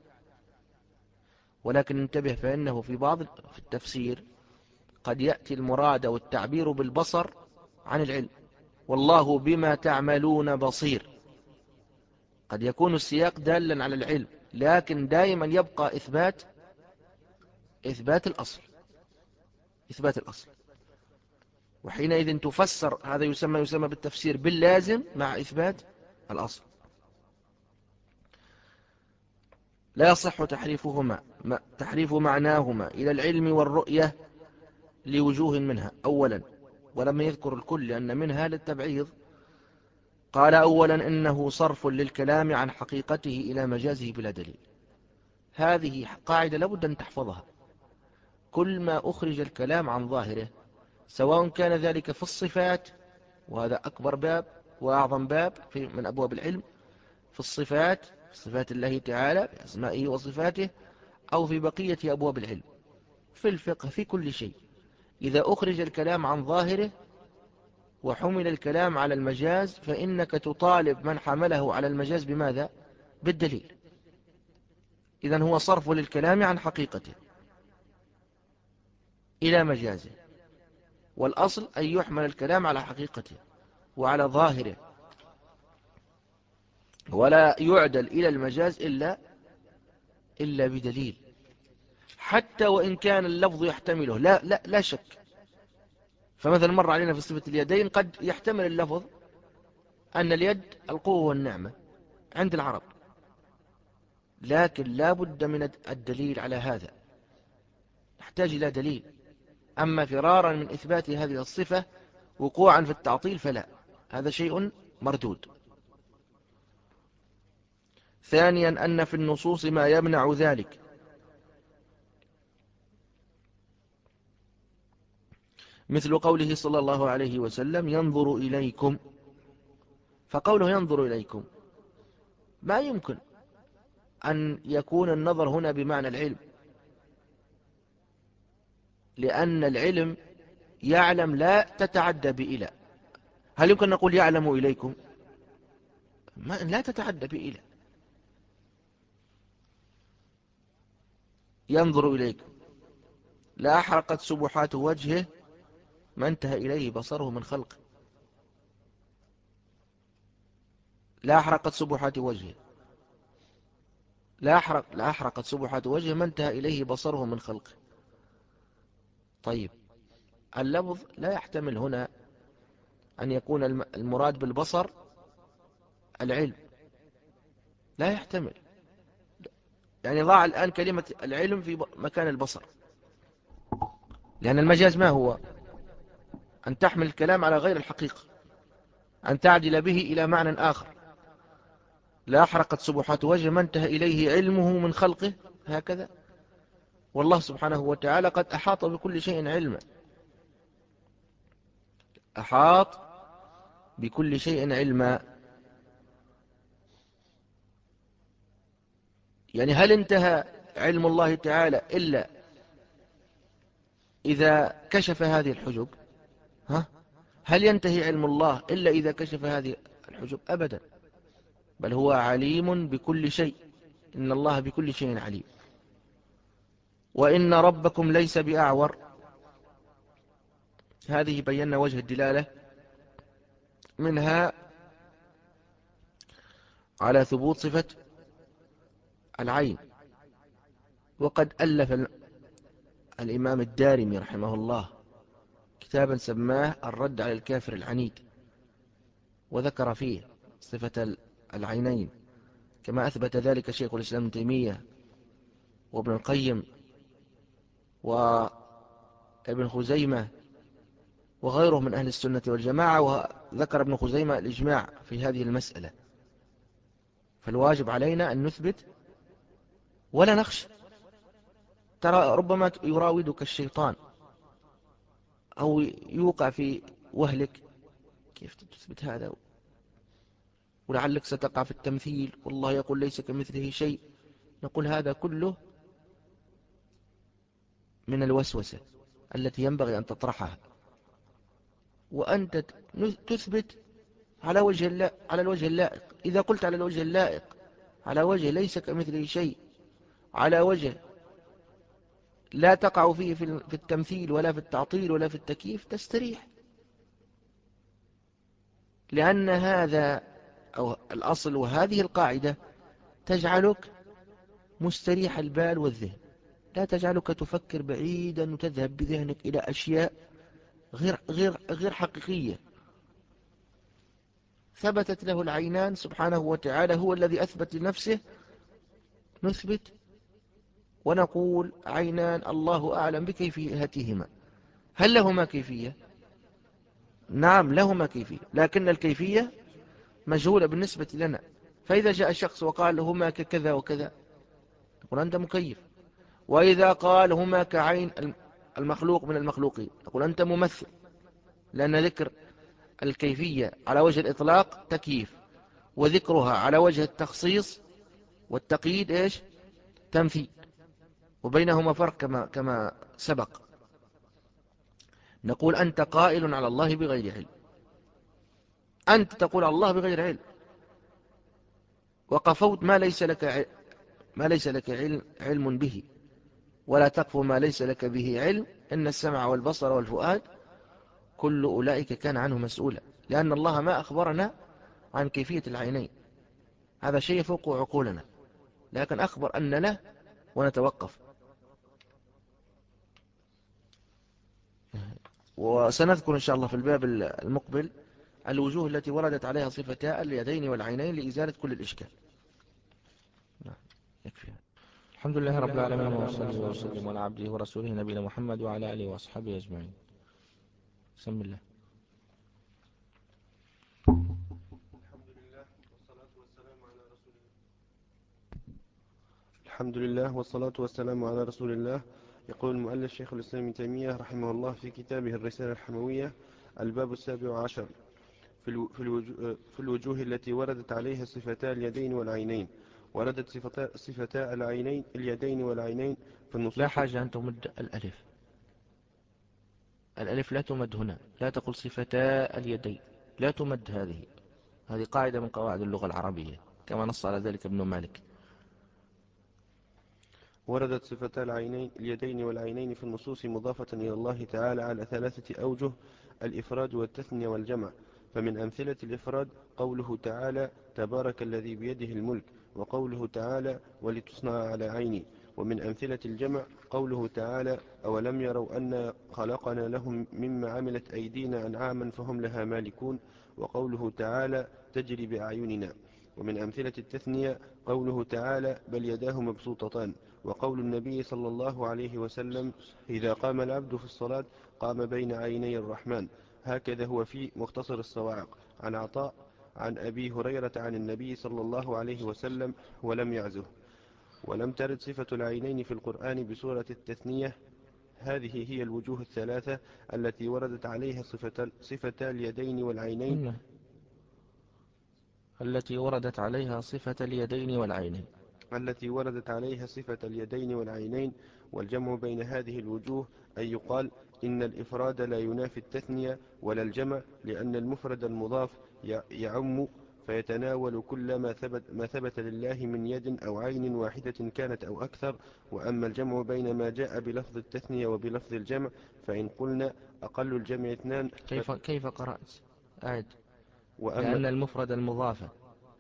ولكن انتبه فإنه في بعض في التفسير قد يأتي المراد والتعبير بالبصر عن العلم. والله بما تعملون بصير، قد يكون السياق دالا على العلم، لكن دائما يبقى إثبات إثبات الأصل إثبات الأصل وحينئذ تفسر هذا يسمى يسمى بالتفسير باللازم مع إثبات الأصل. لا يصح تحريفهما تحريف معناهما إلى العلم والرؤية لوجوه منها أولا، ولم يذكر الكل لأن منها للتبعيض. قال أولا إنه صرف للكلام عن حقيقته إلى مجازه بلا دليل. هذه قاعدة لابد أن تحفظها. كل ما أخرج الكلام عن ظاهره، سواء كان ذلك في الصفات، وهذا أكبر باب وأعظم باب في من أبواب العلم، في الصفات في صفات الله تعالى بأسمائه وصفاته، أو في بقية أبواب العلم، في الفقه، في كل شيء. إذا أخرج الكلام عن ظاهره وحمل الكلام على المجاز فإنك تطالب من حمله على المجاز بماذا؟ بالدليل. إذن هو صرف للكلام عن حقيقته إلى مجازه، والأصل أن يحمل الكلام على حقيقته وعلى ظاهره، ولا يعدل إلى المجاز إلا إلا بدليل، حتى وإن كان اللفظ يحتمله، لا, لا, لا شك. فمثلا مر علينا في صفة اليدين قد يحتمل اللفظ أن اليد القوة والنعمة عند العرب، لكن لا بد من الدليل على هذا، نحتاج إلى دليل. أما فرارا من إثبات هذه الصفة وقوعا في التعطيل فلا، هذا شيء مردود. ثانيا أن في النصوص ما يمنع ذلك، مثل قوله صلى الله عليه وسلم ينظر إليكم، فقوله ينظر إليكم ما يمكن أن يكون النظر هنا بمعنى العلم، لأن العلم يعلم لا تتعدى بإلى. هل يمكن نقول يعلم إليكم؟ ما لا تتعدى بإلى. ينظر إليكم لا أحرقت سبحات وجهه ما انتهى إليه بصره من خلقه، لا أحرقت سبحات وجهه، لا أحرق لا أحرقت سبحات وجهه ما انتهى إليه بصره من خلقه. طيب اللفظ لا يحتمل هنا أن يكون المراد بالبصر العلم، لا يحتمل. يعني ضع الآن كلمة العلم في مكان البصر، لأن المجاز ما هو؟ أن تحمل الكلام على غير الحقيقة، أن تعدل به إلى معنى آخر. لا أحرقت سبحات وجه ما انتهى إليه علمه من خلقه، هكذا. والله سبحانه وتعالى قد أحاط بكل شيء علما، أحاط بكل شيء علما. يعني هل انتهى علم الله تعالى إلا إذا كشف هذه الحجب؟ ها؟ هل ينتهي علم الله إلا إذا كشف هذه الحجب؟ أبدا، بل هو عليم بكل شيء، إن الله بكل شيء عليم. وإن ربكم ليس بأعور، هذه بينا وجه الدلالة منها على ثبوت صفة العين. وقد ألف الإمام الدارمي رحمه الله كتابا سماه الرد على الكافر العنيد، وذكر فيه صفة العينين كما أثبت ذلك شيخ الإسلام ابن تيمية وابن القيم وابن خزيمة وغيره من أهل السنة والجماعة. وذكر ابن خزيمة الإجماع في هذه المسألة. فالواجب علينا أن نثبت ولا نخشى. ترى ربما يراودك الشيطان أو يوقع في وهلك، كيف تثبت هذا، ولعلك ستقع في التمثيل، والله يقول ليس كمثله شيء. نقول هذا كله من الوسوسة التي ينبغي أن تطرحها، وأنت تثبت على وجه اللا على الوجه اللائق. إذا قلت على الوجه اللائق، على وجه ليس كمثله شيء، على وجه لا تقع فيه في التمثيل ولا في التعطيل ولا في التكييف، تستريح. لأن هذا أو الأصل وهذه القاعدة تجعلك مستريح البال والذهن، لا تجعلك تفكر بعيدا وتذهب بذهنك إلى أشياء غير, غير, غير حقيقية. ثبتت له العينان سبحانه وتعالى، هو الذي أثبت لنفسه، نثبت ونقول عينان الله أعلم بكيفيتهما. هل لهما كيفية؟ نعم لهما كيفية، لكن الكيفية مجهولة بالنسبة لنا. فإذا جاء شخص وقال هما ككذا وكذا، نقول أنت مكيف. وإذا قال هما كعين المخلوق من المخلوقين، نقول أنت ممثل، لأن ذكر الكيفية على وجه الإطلاق تكييف، وذكرها على وجه التخصيص والتقييد إيش؟ تمثيل، وبينهما فرق كما, كما سبق. نقول أنت قائل على الله بغير علم، أنت تقول على الله بغير علم، وقفوت ما ليس لك ما ليس لك علم, علم به، ولا تقف ما ليس لك به علم، إن السمع والبصر والفؤاد كل أولئك كان عنه مسؤولا. لأن الله ما أخبرنا عن كيفية العينين، هذا شيء فوق عقولنا، لكن أخبر أن له ونتوقف. وسنذكر إن شاء الله في الباب المقبل الوجوه التي وردت عليها صفتا اليدين والعينين لإزالة كل الإشكال. يكفي. الحمد لله رب العالمين، وصلى وسلم على عبده ورسوله نبينا محمد وعلى آله وأصحابه أجمعين. بسم الله. الحمد لله والصلاة والسلام على رسول الله. يقول المؤلف شيخ الإسلام ابن تيمية رحمه الله في كتابه الرسالة الحموية: الباب السابع عشر في في الوجوه التي وردت عليها صفتا اليدين والعينين. وردت صفتا, صفتا العينين اليدين والعينين في النصوص. لا حاجة أن تمد الألف، الألف لا تمد هنا، لا تقل صفتا اليدين، لا تمد. هذه هذه قاعدة من قواعد اللغة العربية كما نص على ذلك ابن مالك. وردت صفتا العينين اليدين والعينين في النصوص مضافة إلى الله تعالى على ثلاثة أوجه: الإفراد والتثنية والجمع. فمن أمثلة الإفراد قوله تعالى: تبارك الذي بيده الملك، وقوله تعالى: ولتصنع على عيني. ومن أمثلة الجمع قوله تعالى: أولم يروا أن خلقنا لهم مما عملت أيدينا أنعاما فهم لها مالكون، وقوله تعالى: تجري بأعيننا. ومن أمثلة التثنية قوله تعالى: بل يداه مبسوطتان، وقول النبي صلى الله عليه وسلم: إذا قام العبد في الصلاة قام بين عيني الرحمن. هكذا هو في مختصر الصواعق عن عطاء عن أبي هريرة عن النبي صلى الله عليه وسلم ولم يعزه. ولم ترد صفة العينين في القرآن بصورة التثنية. هذه هي الوجوه الثلاثة التي وردت عليها صفة, صفة اليدين والعينين التي وردت عليها صفة اليدين والعينين التي وردت عليها صفة اليدين والعينين. والجمع بين هذه الوجوه أن يقال إن الإفراد لا ينافي التثنية ولا الجمع، لأن المفرد المضاف يعم فيتناول كل ما ثبت, ما ثبت لله من يد أو عين واحدة كانت أو أكثر. وأما الجمع بين ما جاء بلفظ التثنية وبلفظ الجمع فإن قلنا أقل الجمع اثنان ف... كيف, كيف قرأت؟ أعد. وأما, لأن المفرد المضافة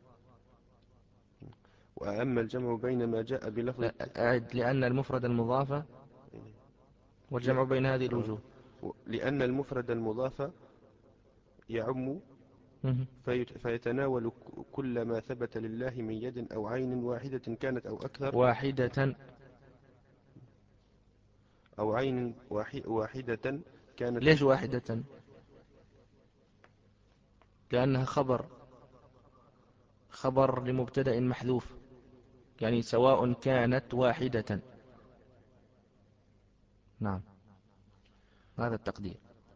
وأما الجمع بين ما جاء بلفظ لا التثنية أعد. لأن المفرد المضافة والجمع بين هذه الوجوه. لأن المفرد المضاف يعم في... فيتناول كل ما ثبت لله من يد أو عين واحدة كانت أو أكثر. واحدة. أو عين واحدة كانت. ليش واحدة؟ لأنها خبر خبر لمبتدأ محذوف، يعني سواء كانت واحدة. نعم، هذا التقدير.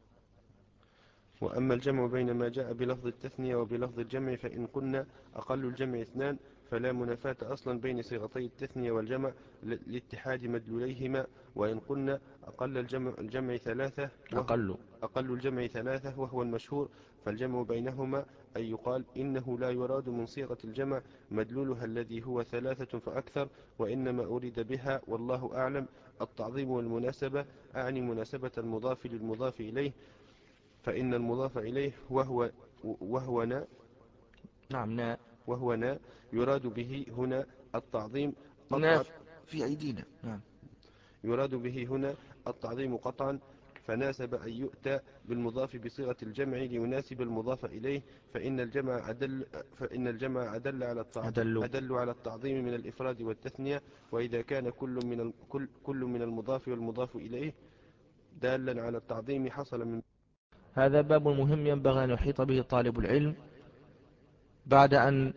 وأما الجمع بين ما جاء بلفظ التثنية وبلفظ الجمع فإن قلنا أقل الجمع اثنان فلا منافاة أصلا بين صيغتي التثنية والجمع لاتحاد مدلوليهما. وإن قلنا أقل الجمع, الجمع ثلاثة أقل أقل الجمع ثلاثة وهو المشهور، فالجمع بينهما أن يقال إنه لا يراد من صيغة الجمع مدلولها الذي هو ثلاثة فأكثر، وإنما أريد بها والله أعلم التعظيم والمناسبة، أعني مناسبة المضاف للمضاف إليه، فإن المضاف إليه وهو وهو نا نعم نا وهو نا يراد به هنا التعظيم نا قطعا في أيدينا. نعم، يراد به هنا التعظيم قطعا، فناسب أن يؤتى بالمضاف بصيغة الجمع ليناسب المضاف إليه، فإن الجمع أدل فإن الجمع أدل على التعظيم أدل. أدل على التعظيم من الإفراد والتثنية. وإذا كان كل من كل كل من المضاف والمضاف إليه دالا على التعظيم حصل من. هذا باب مهم ينبغي أن يحيط به طالب العلم بعد أن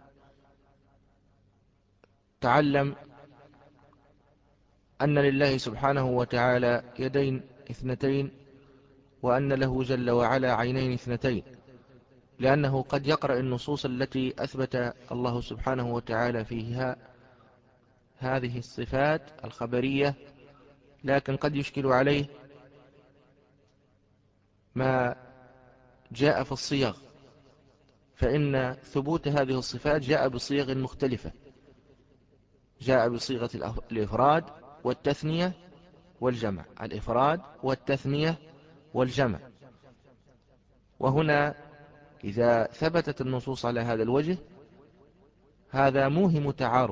تعلم أن لله سبحانه وتعالى يدين اثنتين، وأن له جل وعلا عينين اثنتين، لأنه قد يقرأ النصوص التي أثبت الله سبحانه وتعالى فيها هذه الصفات الخبرية، لكن قد يشكل عليه ما جاء في الصيغ، فإن ثبوت هذه الصفات جاء بصيغ مختلفة، جاء بصيغة الإفراد والتثنية والجمع، الإفراد والتثنية والجمع. وهنا إذا ثبتت النصوص على هذا الوجه هذا موهم تعارض،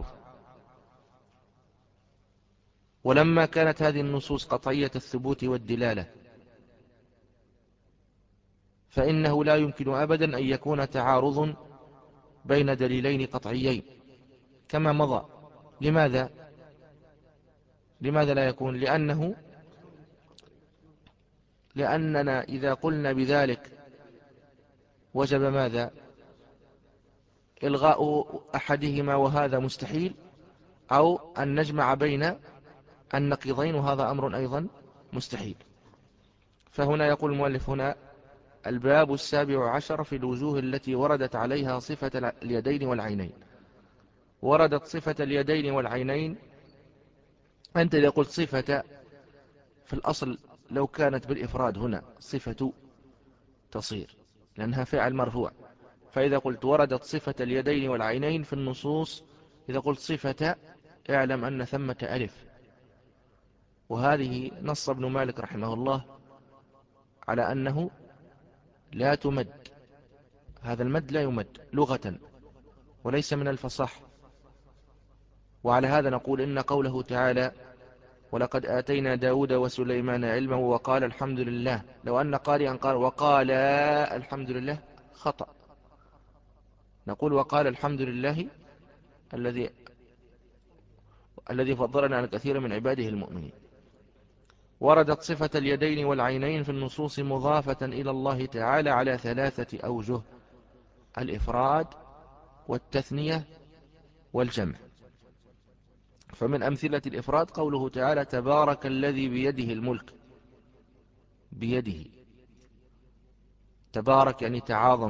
ولما كانت هذه النصوص قطعية الثبوت والدلالة فإنه لا يمكن أبدا أن يكون تعارض بين دليلين قطعيين كما مضى. لماذا؟ لماذا لا يكون؟ لأنه لأننا إذا قلنا بذلك وجب ماذا؟ إلغاء أحدهما، وهذا مستحيل، أو أن نجمع بين النقيضين، وهذا أمر أيضا مستحيل. فهنا يقول المؤلف هنا الباب السابع عشر في الوجوه التي وردت عليها صفة اليدين والعينين. وردت صفة اليدين والعينين، أنت إذا قلت صفة في الأصل لو كانت بالإفراد هنا صفة تصير لأنها فعل مرفوع، فإذا قلت وردت صفة اليدين والعينين في النصوص، إذا قلت صفة اعلم أن ثمة ألف، وهذه نص ابن مالك رحمه الله على أنه لا تمد، هذا المد لا يمد لغة وليس من الفصاح. وعلى هذا نقول إن قوله تعالى ولقد آتينا داود وسليمان علما وقال الحمد لله، لو أن قارئا قال وقال الحمد لله خطأ، نقول وقال الحمد لله الذي الذي فضلنا على كثير من عباده المؤمنين. وردت صفة اليدين والعينين في النصوص مضافة إلى الله تعالى على ثلاثة أوجه: الإفراد والتثنية والجمع. فمن أمثلة الإفراد قوله تعالى تبارك الذي بيده الملك، بيده، تبارك يعني تعاظم،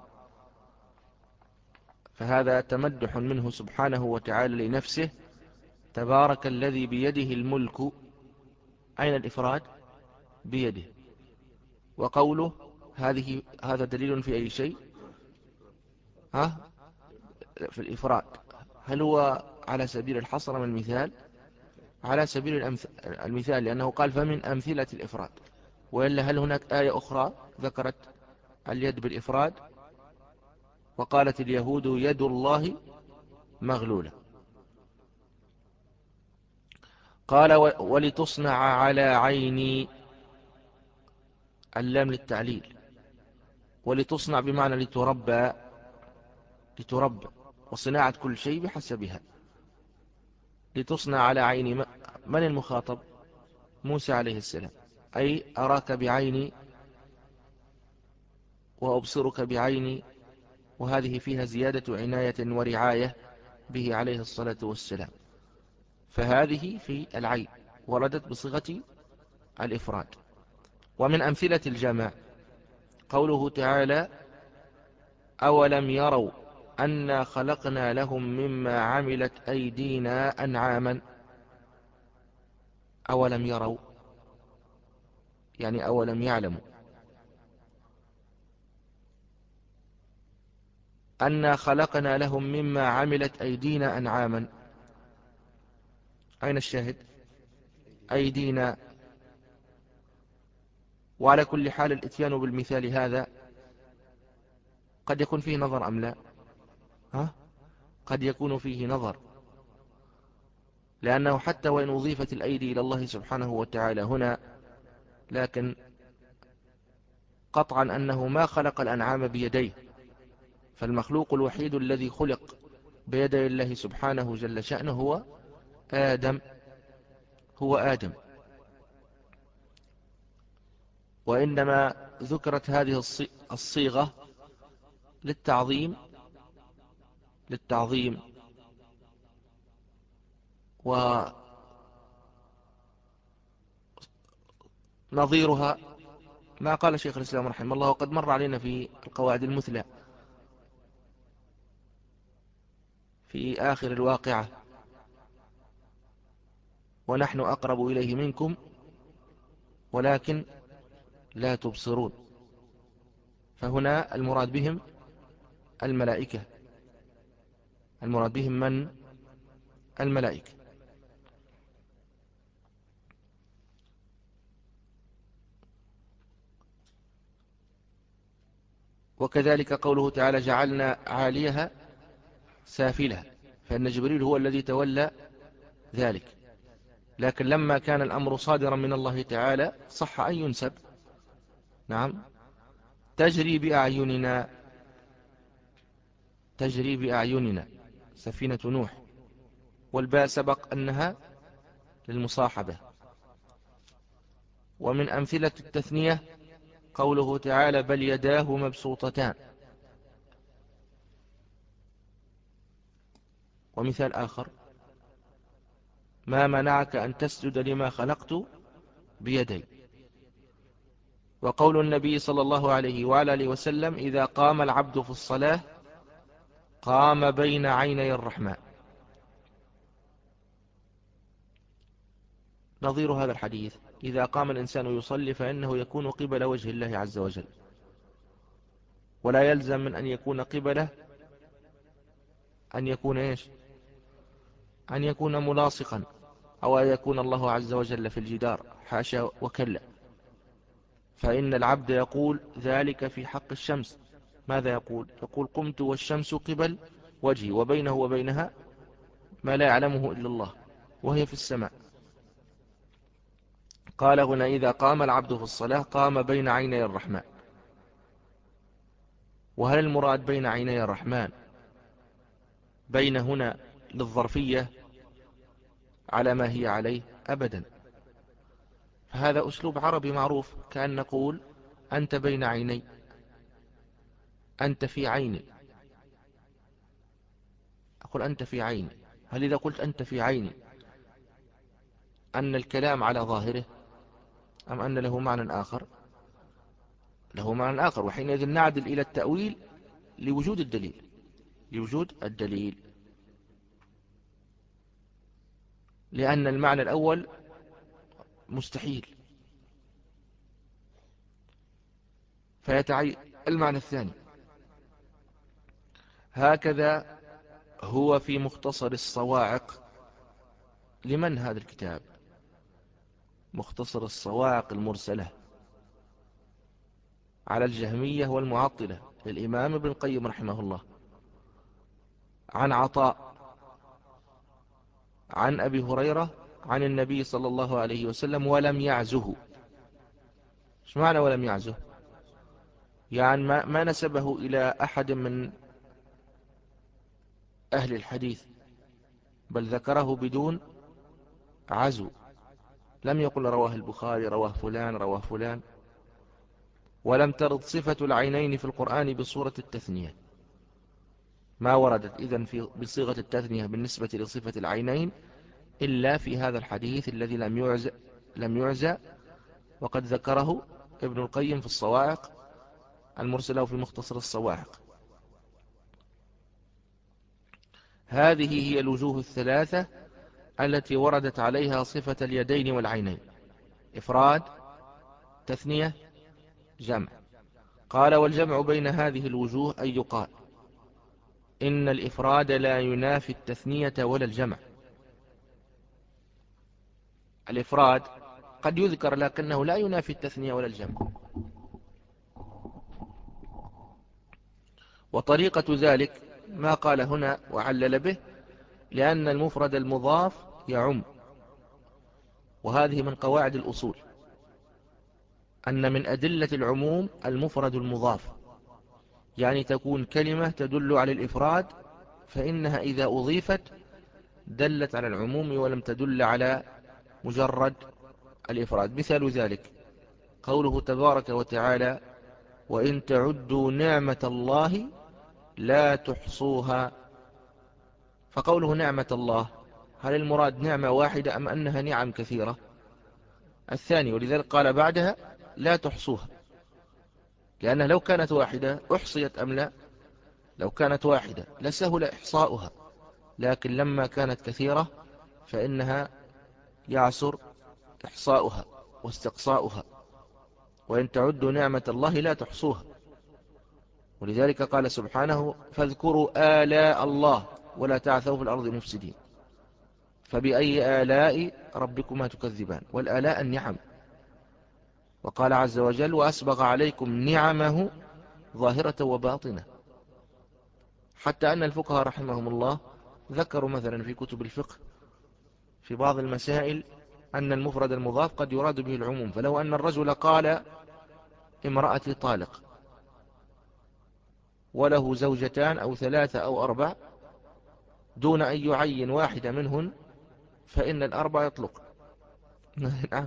فهذا تمدح منه سبحانه وتعالى لنفسه، تبارك الذي بيده الملك. أين الإفراد؟ بيده. وقوله هذه هذا دليل في أي شيء؟ ها في الإفراد، هل هو على سبيل الحصر من المثال؟ على سبيل المثال، لأنه قال فمن أمثلة الإفراد. وإلا هل هناك آية أخرى ذكرت اليد بالإفراد؟ وقالت اليهود يد الله مغلولة. قال ولتصنع على عيني، اللام للتعليل، ولتصنع بمعنى لتربى، لتربى، وصناعة كل شيء بحسبها. لتصنع على عيني، من المخاطب؟ موسى عليه السلام، أي أراك بعيني وأبصرك بعيني، وهذه فيها زيادة عناية ورعاية به عليه الصلاة والسلام. فهذه في العين وردت بصيغة الإفراد. ومن أمثلة الجمع قوله تعالى أولم يروا أنا خلقنا لهم مما عملت أيدينا أنعاما. أولم يروا يعني أولم يعلموا أنا خلقنا لهم مما عملت أيدينا أنعاما. أين الشاهد؟ أيدينا. وعلى كل حال الاتيان بالمثال هذا قد يكون فيه نظر أم لا؟ ها؟ قد يكون فيه نظر، لأنه حتى وإن أضيفت الأيدي إلى الله سبحانه وتعالى هنا، لكن قطعا أنه ما خلق الأنعام بيديه، فالمخلوق الوحيد الذي خلق بيدي الله سبحانه جل شأنه هو آدم، هو آدم. وإنما ذكرت هذه الصيغة للتعظيم، للتعظيم ونظيرها ما قال شيخ الإسلام رحمه الله، وقد مر علينا في القواعد المثلى في آخر الواقعة: ونحن أقرب إليه منكم ولكن لا تبصرون. فهنا المراد بهم الملائكة، المراد بهم من؟ الملائكة. وكذلك قوله تعالى جعلنا عاليها سافلها، فإن جبريل هو الذي تولى ذلك، لكن لما كان الأمر صادرا من الله تعالى صح أن ينسب. نعم. تجري بأعيننا، تجري بأعيننا سفينة نوح، والباء سبق أنها للمصاحبة. ومن أمثلة التثنية قوله تعالى بل يداه مبسوطتان. ومثال آخر ما منعك أن تسجد لما خلقت بيدي. وقول النبي صلى الله عليه وعلى آله وسلم إذا قام العبد في الصلاة قام بين عيني الرحمن. نظير هذا الحديث إذا قام الإنسان يصلي فإنه يكون قبل وجه الله عز وجل، ولا يلزم من أن يكون قبله أن يكون إيش؟ أن يكون ملاصقا أو أن يكون الله عز وجل في الجدار، حاشا وكلا. فإن العبد يقول ذلك في حق الشمس. ماذا يقول؟ يقول قمت والشمس قبل وجهي وبينه وبينها ما لا يعلمه إلا الله وهي في السماء. قال هنا إذا قام العبد في الصلاة قام بين عيني الرحمن. وهل المراد بين عيني الرحمن بين هنا للظرفية على ما هي عليه؟ أبدا. فهذا أسلوب عربي معروف، كأن نقول أنت بين عيني، أنت في عيني. أقول أنت في عيني، هل إذا قلت أنت في عيني أن الكلام على ظاهره أم أن له معنى آخر؟ له معنى آخر، وحينئذ نعدل إلى التأويل لوجود الدليل، لوجود الدليل، لأن المعنى الأول مستحيل، فيتعين المعنى الثاني. هكذا هو في مختصر الصواعق. لمن هذا الكتاب؟ مختصر الصواعق المرسلة على الجهمية والمعطلة للإمام ابن القيم رحمه الله، عن عطاء عن أبي هريرة عن النبي صلى الله عليه وسلم ولم يعزه. ايش معنى ولم يعزه؟ يعني ما, ما نسبه إلى أحد من أهل الحديث، بل ذكره بدون عزو. لم يقل رواه البخاري، رواه فلان، رواه فلان. ولم ترد صفة العينين في القرآن بصورة التثنية، ما وردت إذن في بصيغة التثنية بالنسبة لصفة العينين إلا في هذا الحديث الذي لم يعزى لم يعزى وقد ذكره ابن القيم في الصواعق المرسلة في مختصر الصواعق. هذه هي الوجوه الثلاثة التي وردت عليها صفة اليدين والعينين: إفراد، تثنية، جمع. قال: والجمع بين هذه الوجوه أن يقال إن الإفراد لا ينافي التثنية ولا الجمع. الإفراد قد يذكر لكنه لا ينافي التثنية ولا الجمع. وطريقة ذلك ما قال هنا وعلل به: لأن المفرد المضاف يعم. وهذه من قواعد الأصول، أن من أدلة العموم المفرد المضاف، يعني تكون كلمة تدل على الإفراد فإنها إذا أضيفت دلت على العموم ولم تدل على مجرد الإفراد. مثال ذلك قوله تبارك وتعالى: وإن تعدوا نعمة الله لا تحصوها. فقوله نعمة الله، هل المراد نعمة واحدة أم أنها نعم كثيرة؟ الثاني، ولذلك قال بعدها لا تحصوها، لأنها لو كانت واحدة أحصيت أم لا؟ لو كانت واحدة لسهل إحصاؤها، لكن لما كانت كثيرة فإنها يعسر إحصاؤها واستقصاؤها. وإن تعدوا نعمة الله لا تحصوها. ولذلك قال سبحانه: فاذكروا آلاء الله ولا تعثوا في الأرض مفسدين. فبأي آلاء ربكما تكذبان؟ والآلاء النعم. وقال عز وجل: وأسبغ عليكم نعمه ظاهرة وباطنة. حتى أن الفقهاء رحمهم الله ذكروا مثلا في كتب الفقه في بعض المسائل أن المفرد المضاف قد يراد به العموم. فلو أن الرجل قال: امرأتي طالق، وله زوجتان أو ثلاثة أو أربع، دون أن يعين واحدة منهن، فإن الأربع يطلق. نعم.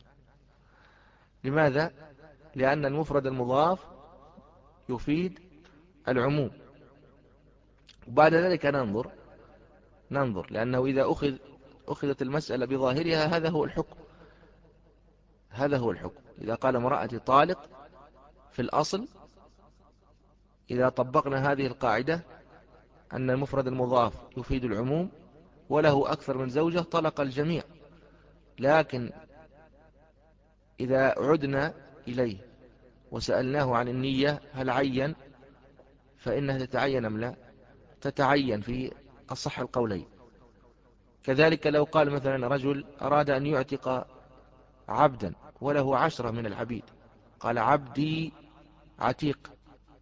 لماذا؟ لأن المفرد المضاف يفيد العموم. وبعد ذلك ننظر ننظر لأنه إذا أخذ أخذت المسألة بظاهرها هذا هو الحكم. هذا هو الحكم. إذا قال امرأتي طالق، في الأصل إذا طبقنا هذه القاعدة أن المفرد المضاف يفيد العموم، وله أكثر من زوجة طلق الجميع. لكن إذا عدنا إليه وسألناه عن النية هل عين، فإنها تتعين أم لا؟ تتعين في أصح القولين. كذلك لو قال مثلا رجل أراد أن يعتق عبدا وله عشرة من العبيد، قال: عبدي عتيق،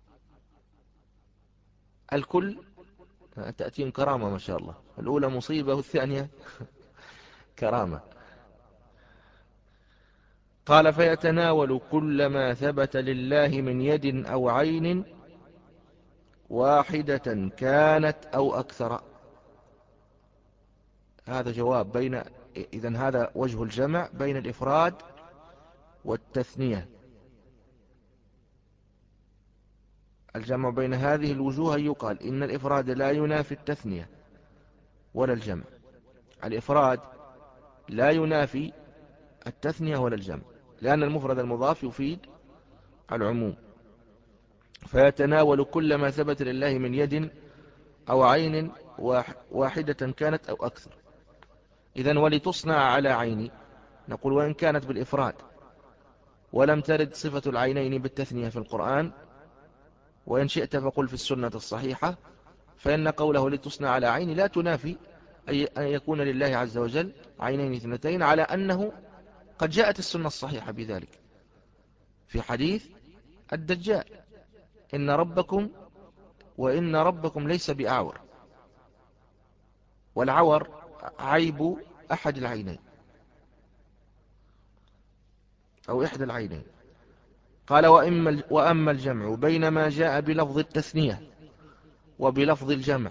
الكل تأتيهم كرامة ما شاء الله، الأولى مصيبة والثانية كرامة. قال: فيتناول كل ما ثبت لله من يد أو عين واحدة كانت أو أكثر. هذا جواب بين إذن هذا وجه الجمع بين الإفراد والتثنية. الجمع بين هذه الوجوه يقال إن الإفراد لا ينافي التثنية ولا الجمع. الإفراد لا ينافي التثنية ولا الجمع، لأن المفرد المضاف يفيد العموم. فيتناول كل ما ثبت لله من يد أو عين واحدة كانت أو أكثر. إذن ولتصنع على عيني، نقول وإن كانت بالإفراد ولم ترد صفة العينين بالتثنية في القرآن، وإن شئت فقل في السنة الصحيحة، فإن قوله لتصنع على عيني لا تنافي أن يكون لله عز وجل عينين اثنتين، على أنه قد جاءت السنة الصحيحة بذلك في حديث الدجال: إن ربكم وإن ربكم ليس بأعور، والعور عيب أحد العينين أو إحدى العينين. قال: وإما وأما الجمع بين ما جاء بلفظ التثنية وبلفظ الجمع،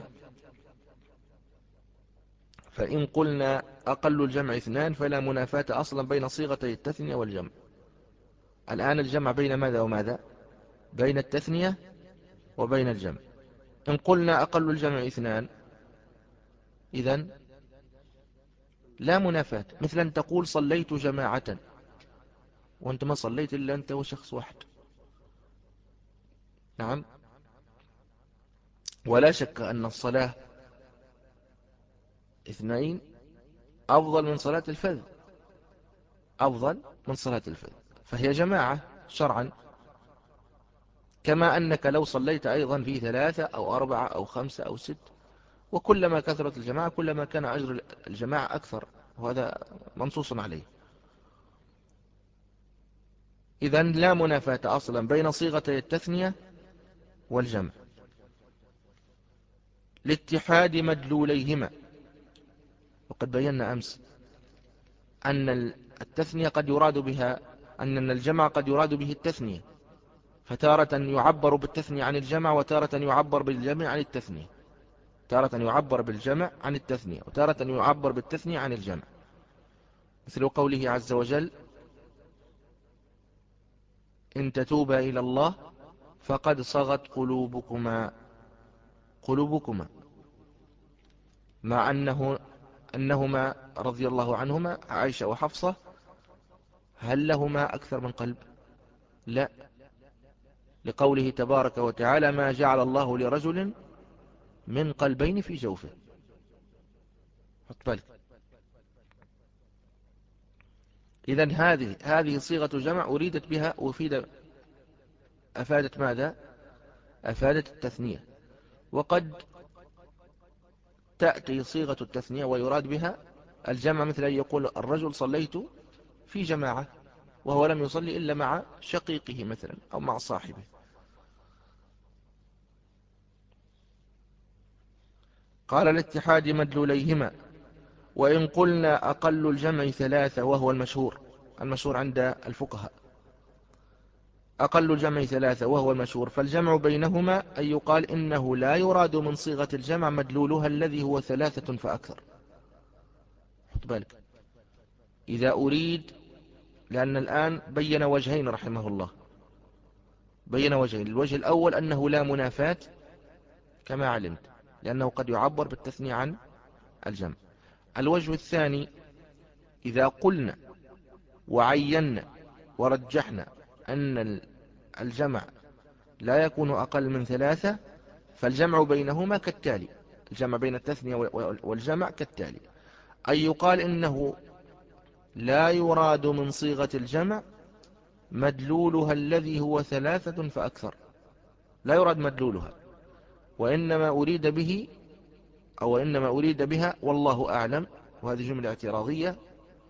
فإن قلنا أقل الجمع اثنان فلا منافاة أصلا بين صيغتي التثنية والجمع. الآن الجمع بين ماذا وماذا؟ بين التثنية وبين الجمع. إن قلنا أقل الجمع اثنان، إذن لا منافاة. مثل أن تقول صليت جماعة، وأنت ما صليت إلا أنت وشخص واحد. نعم. ولا شك أن الصلاة اثنين أفضل من صلاة الفذ، أفضل من صلاة الفذ، فهي جماعة شرعا. كما أنك لو صليت أيضا في ثلاثة أو أربعة أو خمسة أو ست، وكلما كثرت الجماعة كلما كان أجر الجماعة أكثر، وهذا منصوص عليه. إذن لا منافاة أصلا بين صيغتي التثنية والجمع لاتحاد مدلوليهما. وقد بينا أمس أن التثنية قد يراد بها أن الجمع قد يراد به التثنية، فتارة يعبر بالتثنية عن الجمع، وتارة يعبر بالجمع عن التثنية. تارة يعبر بالجمع عن التثنية، وتارة يعبر بالتثنية عن الجمع، مثل قوله عز وجل: إن تتوبا إلى الله فقد صغت قلوبكما. قلوبكما، مع أنه أنهما رضي الله عنهما عائشة وحفصة، هل لهما أكثر من قلب؟ لا، لقوله تبارك وتعالى: ما جعل الله لرجل من قلبين في جوفه. حط بالك. إذن هذه هذه صيغة جمع أريدت بها أفيد أفادت ماذا؟ أفادت التثنية. وقد تأتي صيغة التثنية ويراد بها الجمع، مثل أن يقول الرجل: صليت في جماعة، وهو لم يصلي إلا مع شقيقه مثلا أو مع صاحبه. قال: لاتحاد مدلوليهما. وإن قلنا أقل الجمع ثلاثة، وهو المشهور المشهور عند الفقهاء، أقل الجمع ثلاثة وهو المشهور، فالجمع بينهما أن يقال إنه لا يراد من صيغة الجمع مدلولها الذي هو ثلاثة فأكثر. حط بالك. إذا أريد، لأن الآن بين وجهين رحمه الله، بين وجهين. الوجه الأول أنه لا منافاة كما علمت، لأنه قد يعبر بالتثنية عن الجمع. الوجه الثاني: إذا قلنا وعينا ورجحنا أن الجمع لا يكون أقل من ثلاثة، فالجمع بينهما كالتالي. الجمع بين التثنية والجمع كالتالي: أن يقال إنه لا يراد من صيغة الجمع مدلولها الذي هو ثلاثة فأكثر، لا يراد مدلولها، وإنما أريد به أو إنما أريد بها والله أعلم. وهذه جملة اعتراضية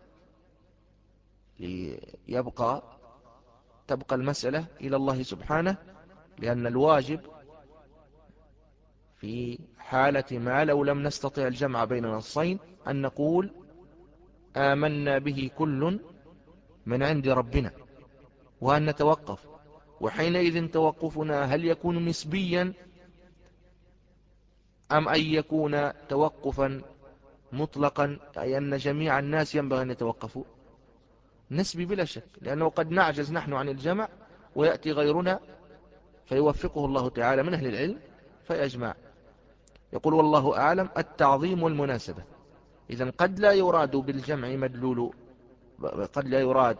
ليبقى تبقى المسألة إلى الله سبحانه، لأن الواجب في حالة ما لو لم نستطع الجمع بين نصين أن نقول: آمنا به كل من عند ربنا، وأن نتوقف. وحينئذ توقفنا هل يكون نسبيا أم أن يكون توقفا مطلقا، أي أن جميع الناس ينبغي أن يتوقفوا؟ نسبي بلا شك، لأنه قد نعجز نحن عن الجمع ويأتي غيرنا فيوفقه الله تعالى من أهل العلم فيجمع. يقول: والله أعلم. التعظيم والمناسبة. إذن قد لا يراد بالجمع مدلول، قد لا يراد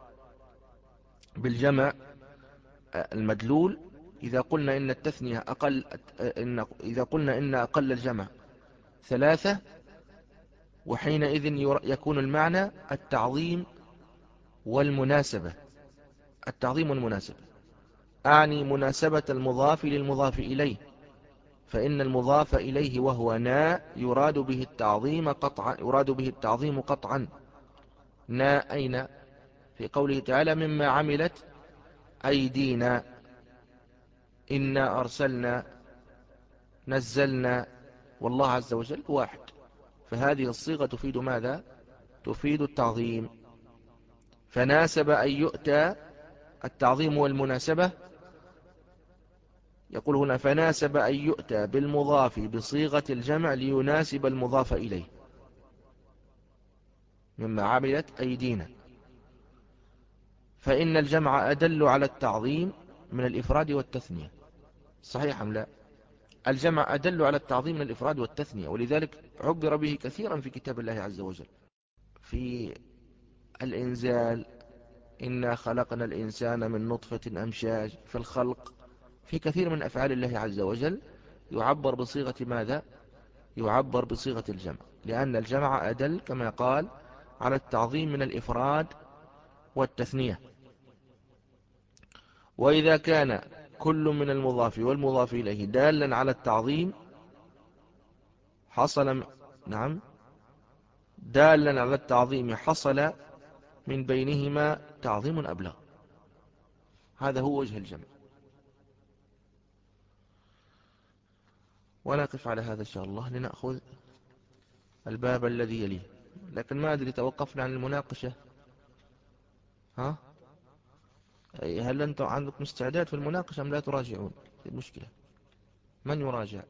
بالجمع المدلول إذا قلنا إن التثنية أقل، إن إذا قلنا إن أقل الجمع ثلاثة، وحينئذ يكون المعنى التعظيم والمناسبة. التعظيم والمناسبة أعني مناسبة المضاف للمضاف إليه، فإن المضاف إليه وهو نا يراد به التعظيم قطعا يراد به التعظيم قطعا. نا أين؟ في قوله تعالى مما عملت أيدينا، إنا أرسلنا، نزلنا، والله عز وجل واحد. فهذه الصيغة تفيد ماذا؟ تفيد التعظيم. فناسب أن يؤتى التعظيم والمناسبة. يقول هنا فناسب أن يؤتى بالمضاف بصيغة الجمع ليناسب المضاف إليه مما عملت أيدينا. فإن الجمع أدل على التعظيم من الإفراد والتثنية. صحيح أم لا؟ الجمع أدل على التعظيم من الإفراد والتثنية، ولذلك عبر به كثيرا في كتاب الله عز وجل. في الإنزال إنا خلقنا الإنسان من نطفة أمشاج. في الخلق، في كثير من أفعال الله عز وجل يعبر بصيغة ماذا؟ يعبر بصيغة الجمع، لأن الجمع أدل كما قال على التعظيم من الإفراد والتثنية. وإذا كان كل من المضاف والمضاف إليه دالا على التعظيم حصل نعم دالا على التعظيم حصل من بينهما تعظيم أبلغ. هذا هو وجه الجمع. ونقف على هذا إن شاء الله لنأخذ الباب الذي يليه. لكن ما أدري توقفنا عن المناقشة. ها؟ هل أنتم عندكم استعداد في المناقشة أم لا تراجعون؟ المشكلة من يراجع؟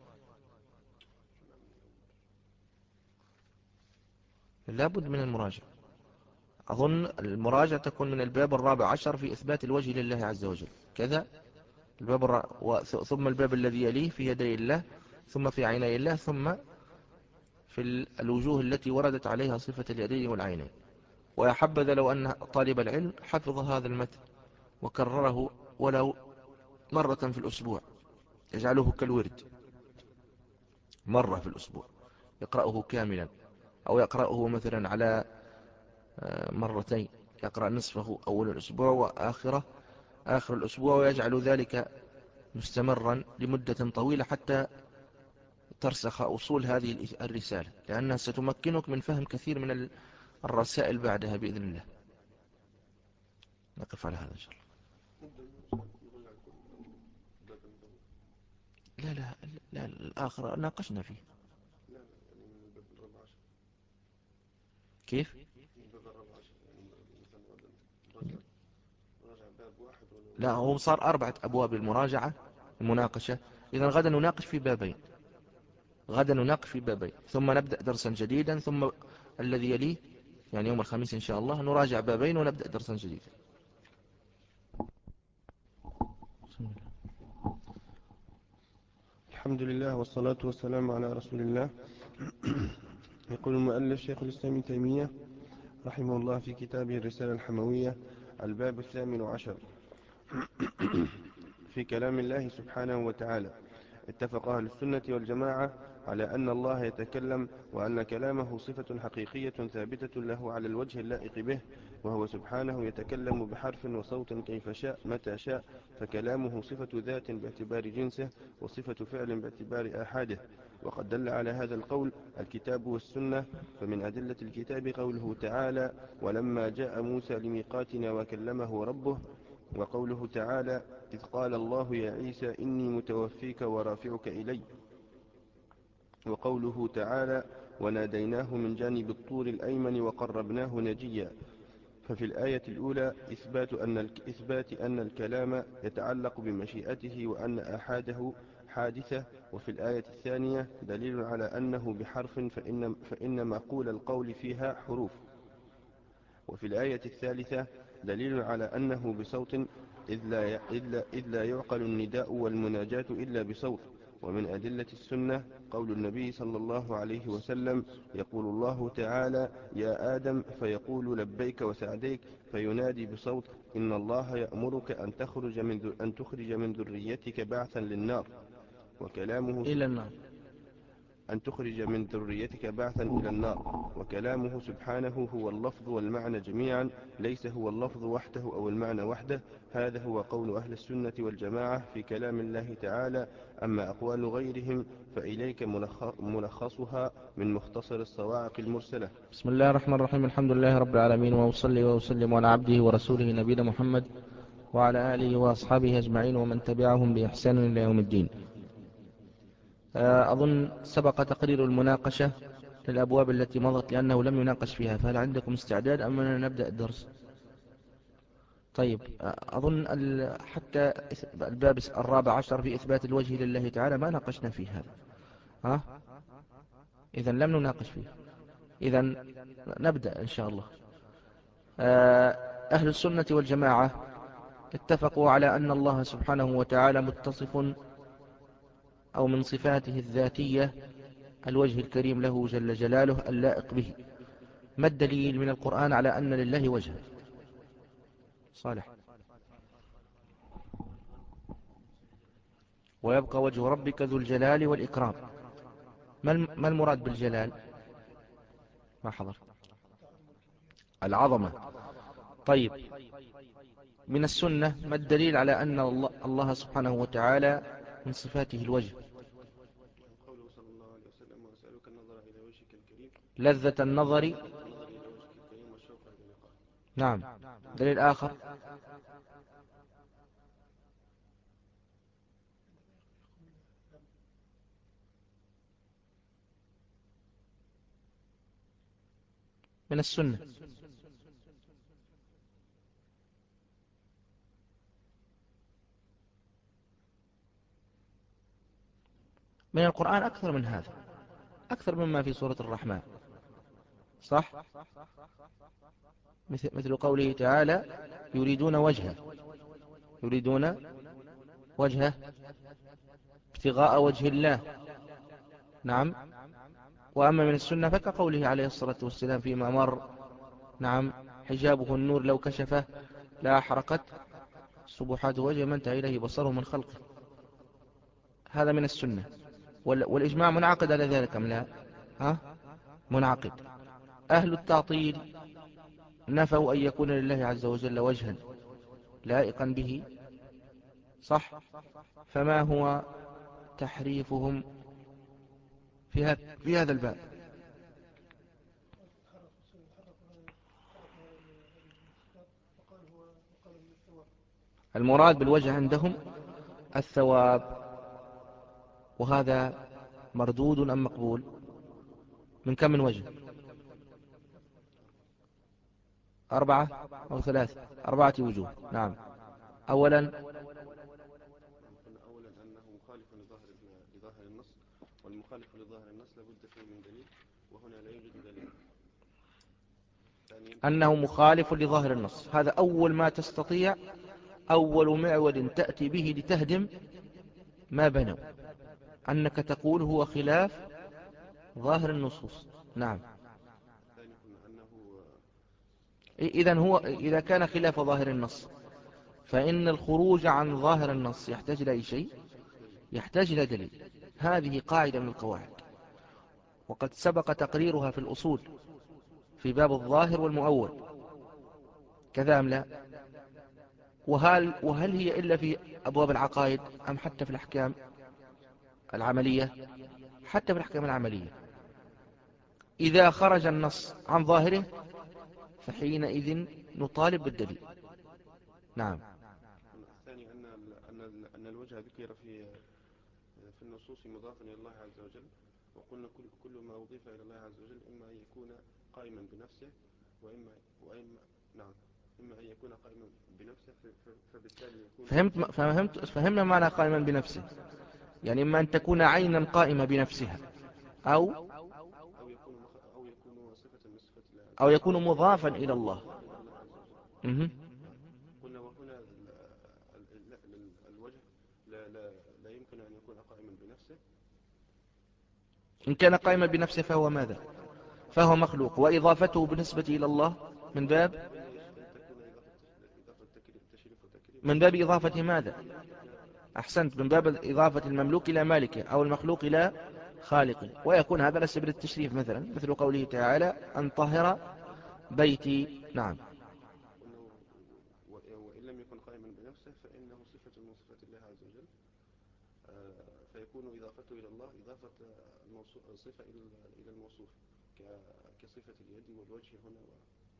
لابد من المراجعة. أظن المراجعة تكون من الباب الرابع عشر في إثبات الوجه لله عز وجل كذا. الباب الر... و... ثم الباب الذي يليه في يدي الله، ثم في عيني الله، ثم في الوجوه التي وردت عليها صفة اليدين والعينين. ويا حبذا لو أن طالب العلم حفظ هذا المتن وكرره ولو مرة في الأسبوع، يجعله كالورد مرة في الأسبوع، يقرأه كاملا، أو يقرأه مثلا على مرتين، يقرأ نصفه أول الأسبوع وآخره آخر الأسبوع، ويجعل ذلك مستمرا لمدة طويلة حتى ترسخ أصول هذه الرسالة، لأنها ستمكنك من فهم كثير من الرسائل بعدها بإذن الله. نقف على هذا إن شاء الله. لا لا لا الآخر ناقشنا فيه. كيف؟ لا هو صار أربعة أبواب المراجعة المناقشة. إذن غدا نناقش في بابين، غدا نناقش في بابين، ثم نبدأ درسا جديدا، ثم الذي يليه يعني يوم الخميس إن شاء الله نراجع بابين ونبدأ درسا جديدا. الحمد لله والصلاة والسلام على رسول الله. يقول المؤلف شيخ الإسلام ابن تيمية رحمه الله في كتابه الرسالة الحموية الباب الثامن عشر في كلام الله سبحانه وتعالى. اتفق أهل السنة والجماعة على أن الله يتكلم، وأن كلامه صفة حقيقية ثابتة له على الوجه اللائق به، وهو سبحانه يتكلم بحرف وصوت كيف شاء متى شاء، فكلامه صفة ذات باعتبار جنسه، وصفة فعل باعتبار آحاده. وقد دل على هذا القول الكتاب والسنة. فمن أدلة الكتاب قوله تعالى ولما جاء موسى لميقاتنا وكلمه ربه، وقوله تعالى إذ قال الله يا عيسى إني متوفيك ورافعك إلي، وقوله تعالى وناديناه من جانب الطور الأيمن وقربناه نجيا. ففي الآية الأولى إثبات أن, إثبات أن الكلام يتعلق بمشيئته وأن أحاده حادثة، وفي الآية الثانية دليل على أنه بحرف فإن, فإن معقول القول فيها حروف، وفي الآية الثالثة دليل على أنه بصوت إذ لا, إذ لا, إذ لا يعقل النداء والمناجاة إلا بصوت. ومن أدلة السنة قول النبي صلى الله عليه وسلم يقول الله تعالى يا آدم فيقول لبيك وسعديك، فينادي بصوت إن الله يأمرك أن تخرج من, أن تخرج من ذريتك بعثا للنار. وكلامه إلى النار أن تخرج من ذريتك بعثا إلى النار. وكلامه سبحانه هو اللفظ والمعنى جميعا، ليس هو اللفظ وحده أو المعنى وحده. هذا هو قول أهل السنة والجماعة في كلام الله تعالى. أما أقوال غيرهم فإليك ملخصها من مختصر الصواعق المرسلة. بسم الله الرحمن الرحيم. الحمد لله رب العالمين، وأصلي وأسلم على عبده ورسوله نبينا محمد وعلى آله وأصحابه أجمعين ومن تبعهم بإحسان إلى يوم الدين. أظن سبق تقرير المناقشة للأبواب التي مضت لأنه لم يناقش فيها، فهل عندكم استعداد أم أننا نبدأ الدرس؟ طيب، أظن حتى الباب الرابع عشر في إثبات الوجه لله تعالى ما ناقشنا فيه هذا، ها؟ إذن لم نناقش فيه، إذن نبدأ إن شاء الله. أهل السنة والجماعة اتفقوا على أن الله سبحانه وتعالى متصف أو من صفاته الذاتية الوجه الكريم له جل جلاله اللائق به. ما الدليل من القرآن على أن لله وجها؟ صالح. ويبقى وجه ربك ذو الجلال والإكرام. ما المراد بالجلال؟ ما حضر. العظمة. طيب، من السنة ما الدليل على أن الله سبحانه وتعالى من صفاته الوجه؟ قوله صلى الله عليه وسلم: وأسألك النظر إلى وجهك الكريم، لذة النظر إلى وجهك الكريم والشوق إلى لقائك. نعم. دليل آخر؟ من السنة. من القرآن أكثر من هذا، أكثر مما في سورة الرحمن، صح؟ مثل قوله تعالى: يريدون وجهه، يريدون وجهه ابتغاء وجه الله. نعم. وأما من السنة فكقوله عليه الصلاة والسلام فيما مر: نعم، حجابه النور لو كشفه لا أحرقت سبحات وجه من انتهى إليه بصره من خلقه. هذا من السنة. والإجماع منعقد على ذلك أم لا؟ ها؟ منعقد. أهل التعطيل نفوا أن يكون لله عز وجل وجها لائقا به، صح؟ فما هو تحريفهم في هذا في هذا الباب؟ المراد بالوجه عندهم الثواب، وهذا مردود أم مقبول؟ من كم من وجه؟ أربعة أو ثلاثة؟ أربعة وجوه. نعم. أولا أولا أنه مخالف لظاهر لظاهر النص، والمخالف لظاهر النص لابد فيه من دليل، وهنا لا يوجد دليل. أنه مخالف لظاهر النص، هذا أول ما تستطيع، أول معول تأتي به لتهدم ما بنوا، أنك تقول هو خلاف ظاهر النصوص. نعم. إذن هو إذا كان خلاف ظاهر النص فإن الخروج عن ظاهر النص يحتاج إلى أي شيء؟ يحتاج إلى دليل. هذه قاعدة من القواعد، وقد سبق تقريرها في الأصول في باب الظاهر والمؤول، كذا أم لا؟ وهل, وهل هي إلا في أبواب العقائد أم حتى في الأحكام العملية؟ حتى في الأحكام العملية إذا خرج النص عن ظاهره فحينئذ نطالب بالدليل. نعم. الثاني أن أن أن الوجه ذكر في في النصوص مضافا إلى الله عز وجل، وقلنا كل كل ما أضيف إلى الله عز وجل إما أن يكون قائما بنفسه، وإما وإما نعم إما أن يكون قائما بنفسه، فبالتالي يكون فهمت فهمت فهمنا معنى قائما بنفسه، يعني إما أن تكون عينا قائمة بنفسها، أو أو يكون مخ... أو يكون صفة من صفات الله، أو يكون مضافا إلى الله. مه. قلنا وهنا الوجه لا, لا, لا يمكن أن يكون قائما بنفسه. إن كان قائما بنفسه فهو ماذا؟ فهو مخلوق، وإضافته بالنسبة إلى الله من باب من باب إضافة ماذا؟ أحسنت، من باب إضافة المملوك إلى مالكه أو المخلوق إلى خالق، ويكون هذا على سبيل التشريف مثلا، مثل قوله تعالى أن طهر بيتي. نعم. وأنه وإن لم يكن قائما بنفسه فإنه صفة من صفات الله عز وجل، فيكون إضافته إلى الله إضافة صفة إلى الموصوف كصفة اليد والوجه هنا و...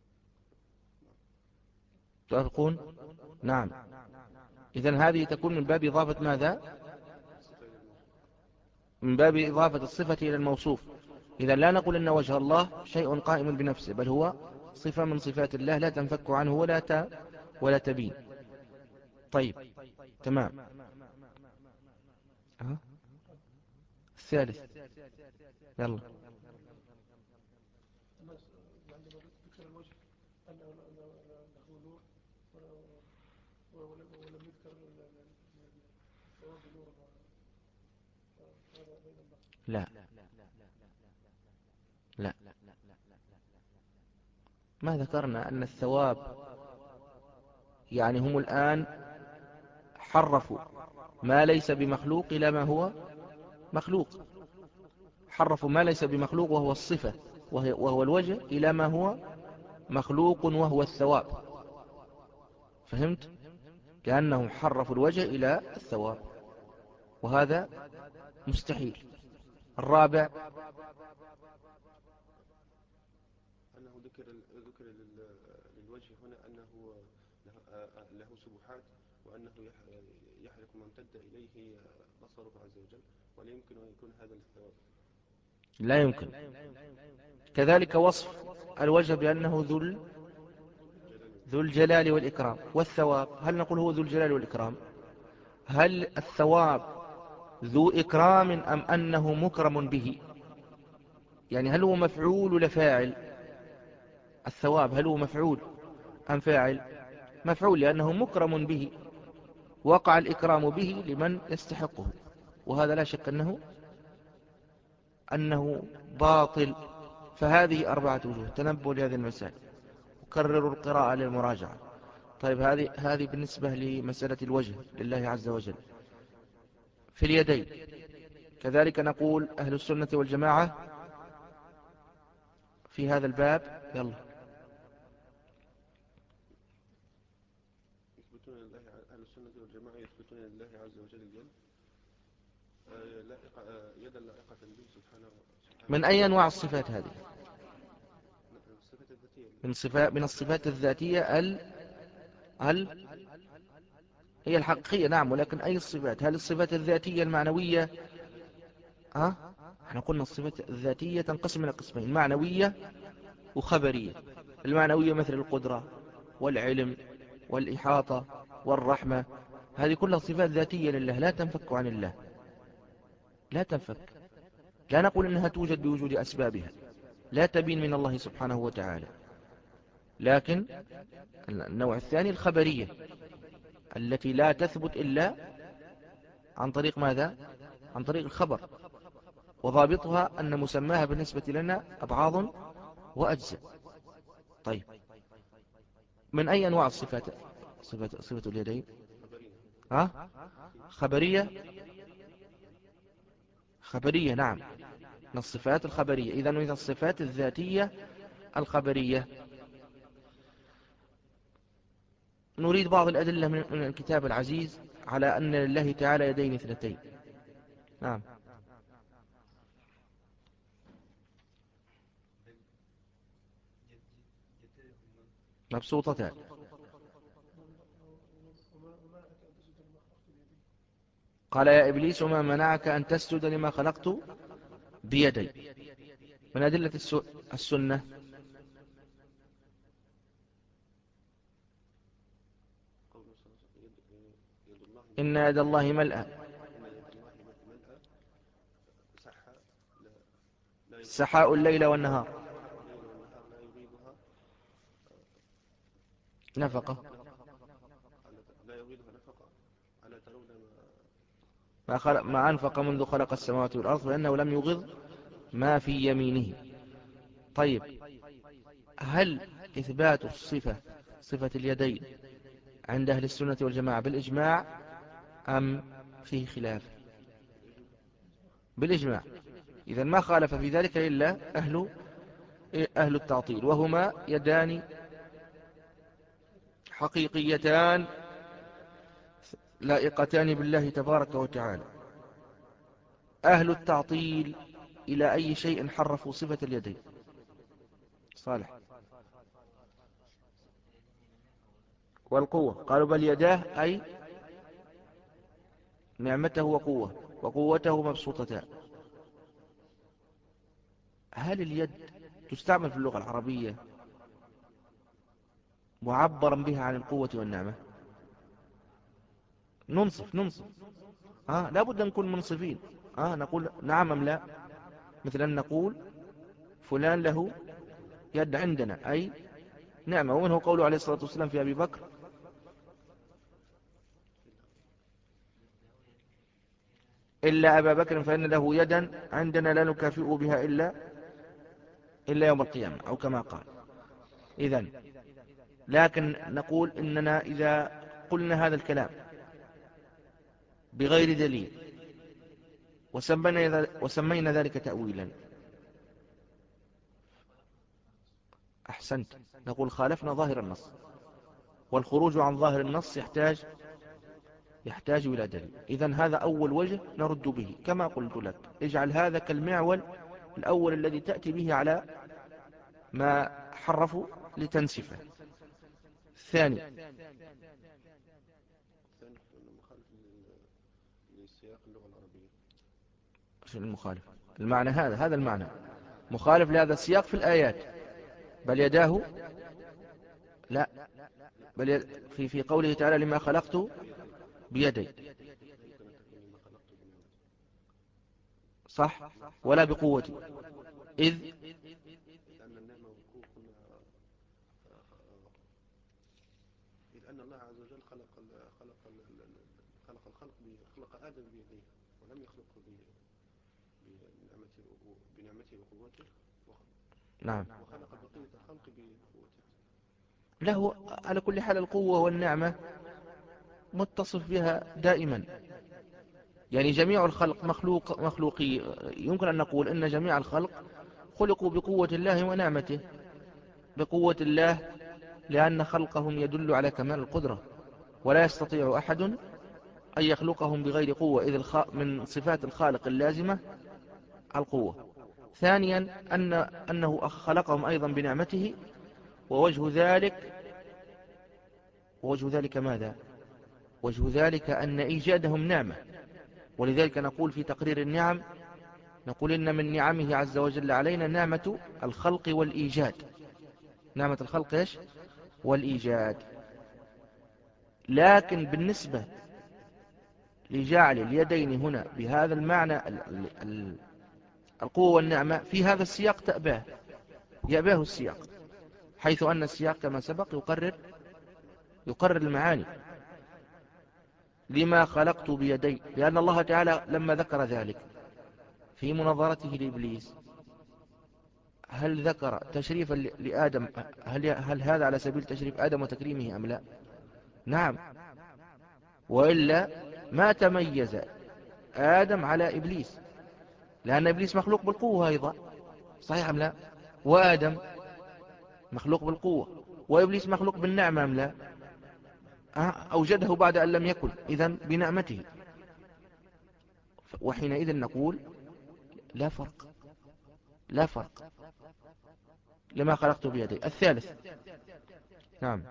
توافقون؟ نعم. إذن هذه تكون من باب إضافة ماذا؟ من باب إضافة الصفة إلى الموصوف. إذن لا نقول إن وجه الله شيء قائم بنفسه، بل هو صفة من صفات الله لا تنفك عنه ولا ت... ولا تبين. طيب تمام. أه؟ الثالث يلا. عندما ذكر الوجه أنه له نور ولم يذكر الثواب بنور، لا لا ما ذكرنا أن الثواب، يعني هم الآن حرفوا ما ليس بمخلوق إلى ما هو مخلوق، حرفوا ما ليس بمخلوق وهو الصفة وهو الوجه إلى ما هو مخلوق وهو الثواب. فهمت؟ كأنهم حرفوا الوجه إلى الثواب، وهذا مستحيل. الرابع أنه ذكر ذكر للوجه هنا أنه له سبحات، وأنه يحرق ما امتد إليه بصره عز وجل، ولا يمكن أن يكون هذا الثواب. لا يمكن. كذلك وصف الوجه بأنه ذو ذو الجلال والإكرام. والثواب هل نقول هو ذو الجلال والإكرام؟ هل الثواب ذو إكرام أم أنه مكرم به؟ يعني هل هو مفعول ولا فاعل؟ الثواب هل هو مفعول أم فاعل؟ مفعول، لأنه مكرم به، وقع الإكرام به لمن يستحقه، وهذا لا شك أنه أنه باطل. فهذه أربعة وجوه. تنبؤ لهذه المسائل، وكرروا القراءة للمراجعة. طيب هذه هذه بالنسبة لمسألة الوجه لله عز وجل. في اليدين كذلك نقول أهل السنة والجماعة في هذا الباب يلا يثبتون لله، أهل السنة والجماعة يثبتون لله عز وجل اليد، يدا لائقة به سبحانه. من أي أنواع الصفات هذه؟ الصفات الذاتية، من صفات من الصفات الذاتية ال ال هي الحقيقية. نعم، ولكن أي الصفات؟ هل الصفات الذاتية المعنوية؟ ها احنا قلنا الصفات الذاتية تنقسم إلى قسمين: معنوية وخبرية. المعنوية مثل القدرة والعلم والإحاطة والرحمة، هذه كلها صفات ذاتية لله لا تنفك عن الله، لا تنفك. لا نقول إنها توجد بوجود أسبابها، لا تبين من الله سبحانه وتعالى. لكن النوع الثاني الخبرية، التي لا تثبت إلا عن طريق ماذا؟ عن طريق الخبر، وضابطها أن مسماها بالنسبة لنا أبعاض وأجزاء. طيب من أي أنواع الصفات؟ صفة, صفة اليدين ها؟ خبرية. خبرية نعم، من الصفات الخبرية. إذن من الصفات الذاتية الخبرية. نريد بعض الأدلة من الكتاب العزيز على أن لله تعالى يدين اثنتين. نعم مبسوطتان. قال يا إبليس وما منعك أن تسجد لما خلقت بيدي. من أدلة السنة إن يد الله ملأى، سحاء الليل والنهار نفقة، لا يغيضها نفقة على ترون ما, خلق ما أنفق منذ خلق السماوات والأرض فإنه لم يغض ما في يمينه. طيب هل إثبات الصفة، صفة اليدين، عند أهل السنة والجماعة بالإجماع أم فيه خلاف؟ بالإجماع. إذن ما خالف في ذلك إلا أهل أهل التعطيل، وهما يدان حقيقيتان لائقتان بالله تبارك وتعالى. أهل التعطيل إلى أي شيء حرفوا صفة اليدين؟ صالح. والقوة قالوا بل يداه أي نعمته وقوة وقوته مبسوطتان. هل اليد تستعمل في اللغة العربية معبرا بها عن القوة والنعمة؟ ننصف ننصف آه لابد أن نكون منصفين. آه نقول نعم أم لا؟ مثل أن نقول فلان له يد عندنا أي نعمة. ومنه قوله عليه الصلاة والسلام في أبي بكر إلا أبا بكر فإن له يدا عندنا لا نكافئ بها إلا إلا يوم القيامة، أو كما قال. إذن لكن نقول إننا إذا قلنا هذا الكلام بغير دليل وسمينا وسمينا ذلك تأويلا، أحسنت، نقول خالفنا ظاهر النص، والخروج عن ظاهر النص يحتاج يحتاج إلى دليل. إذن هذا أول وجه نرد به. كما قلت لك اجعل هذا كالمعول الأول الذي تأتي به على ما حرفوا لتنسفه. الثاني لسياق اللغة العربية. شو المخالف؟ المعنى هذا هذا المعنى مخالف لهذا السياق في الآيات. بل يداه لا، بل يد في في قوله تعالى لما خلقت بيدي، صح، ولا بقوتي، إذ أن النعمة والقوة كنا إذ أن الله عز وجل خلق خلق خلق الخلق خلق آدم بيديه ولم يخلقه بنعمته بنعمته وقوته، نعم، وخلق بقية الخلق بقوته. له على كل حال القوة والنعمة متصف بها دائما. يعني جميع الخلق مخلوق مخلوقي، يمكن أن نقول إن جميع الخلق خلقوا بقوة الله ونعمته. بقوة الله لأن خلقهم يدل على كمال القدرة، ولا يستطيع أحد أن يخلقهم بغير قوة، إذ من صفات الخالق اللازمة القوة. ثانيا أن أنه خلقهم أيضا بنعمته، ووجه ذلك ووجه ذلك ماذا؟ وجه ذلك أن إيجادهم نعمة. ولذلك نقول في تقرير النعم، نقول إن من نعمه عز وجل علينا نعمة الخلق والإيجاد. نعمة الخلق إيش؟ والإيجاد. لكن بالنسبة لجعل اليدين هنا بهذا المعنى القوة والنعمة في هذا السياق تأباه، يأباه السياق، حيث أن السياق كما سبق يقرر يقرر المعاني. لما خلقت بيدي، لأن الله تعالى لما ذكر ذلك في مناظرته لإبليس، هل ذكر تشريفا لآدم؟ هل, هل هذا على سبيل تشريف آدم وتكريمه أم لا؟ نعم، وإلا ما تميز آدم على إبليس، لأن إبليس مخلوق بالقوة أيضا، صحيح أم لا؟ وآدم مخلوق بالقوة، وإبليس مخلوق بالنعمة أم لا؟ أوجده بعد أن لم يكن، إذن بنعمته. وحينئذ نقول لا فرق، لا فرق لما خلقت بيدي. الثالث، نعم،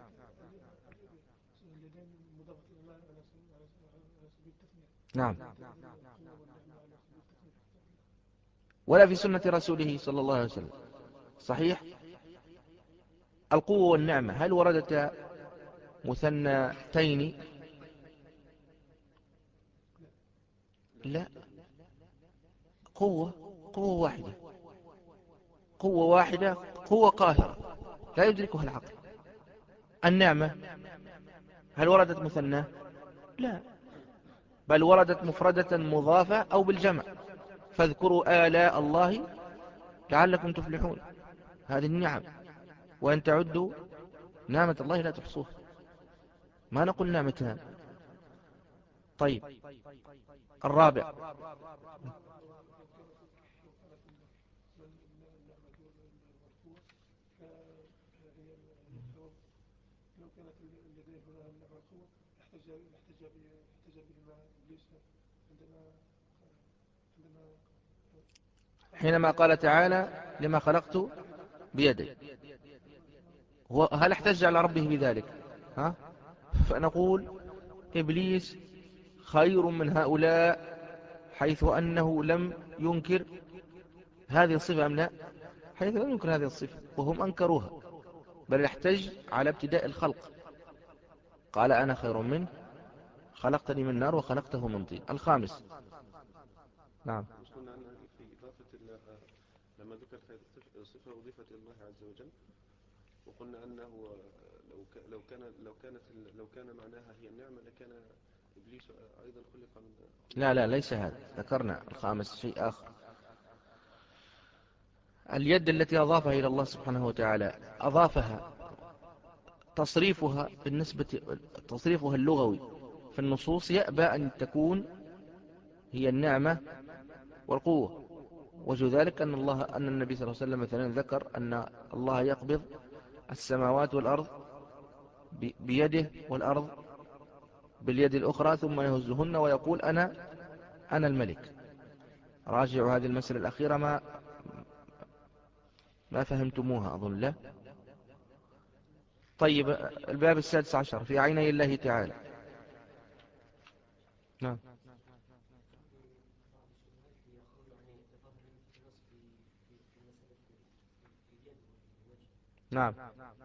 نعم، ولا في سنة رسوله صلى الله عليه وسلم. صحيح. القوة والنعمة هل وردت مثنتين؟ لا، قوة قوة واحدة، قوة واحدة، قوة قاهرة لا يدركها العقل. النعمة هل وردت مثنى؟ لا، بل وردت مفردة مضافة أو بالجمع، فاذكروا آلاء الله لعلكم تفلحون. هذه النعم، وأن تعدوا نعمة الله لا تحصوها، ما نقول نعمتان. طيب، الرابع، هي الثواب. لو كانت اليدين هنا النعمة والقوة احتج احتج احتج بهما إبليس عندما عندما حينما قال تعالى لما خلقت بيدي، هل احتج على ربه بذلك؟ ها؟ فنقول إبليس خير من هؤلاء، حيث أنه لم ينكر هذه الصفة أم لا؟ حيث لم ينكر هذه الصفة وهم أنكروها، بل احتج على ابتداء الخلق، قال أنا خير منه خلقتني من نار وخلقته من طين. الخامس. نعم. مش قلنا أن في إضافة لما ذكرت هذه الصفة أضيفت إلى الله عز وجل، وقلنا أنه لو لو كان لو كانت لو كان معناها هي النعمة لكان إبليس أيضا خلق من. لا لا ليس هذا، ذكرنا الخامس شيء آخر. اليد التي أضافها إلى الله سبحانه وتعالى أضافها تصريفها بالنسبة تصريفها اللغوي في النصوص يأبى أن تكون هي النعمة والقوة. وجه ذلك أن الله أن النبي صلى الله عليه وسلم مثلا ذكر أن الله يقبض السماوات والأرض بيده والأرض باليد الأخرى ثم يهزهن ويقول أنا أنا الملك. راجعوا هذه المسألة الأخيرة ما ما فهمتموها أظن. لا. طيب الباب السادس عشر في عيني الله تعالى. نعم. نعم.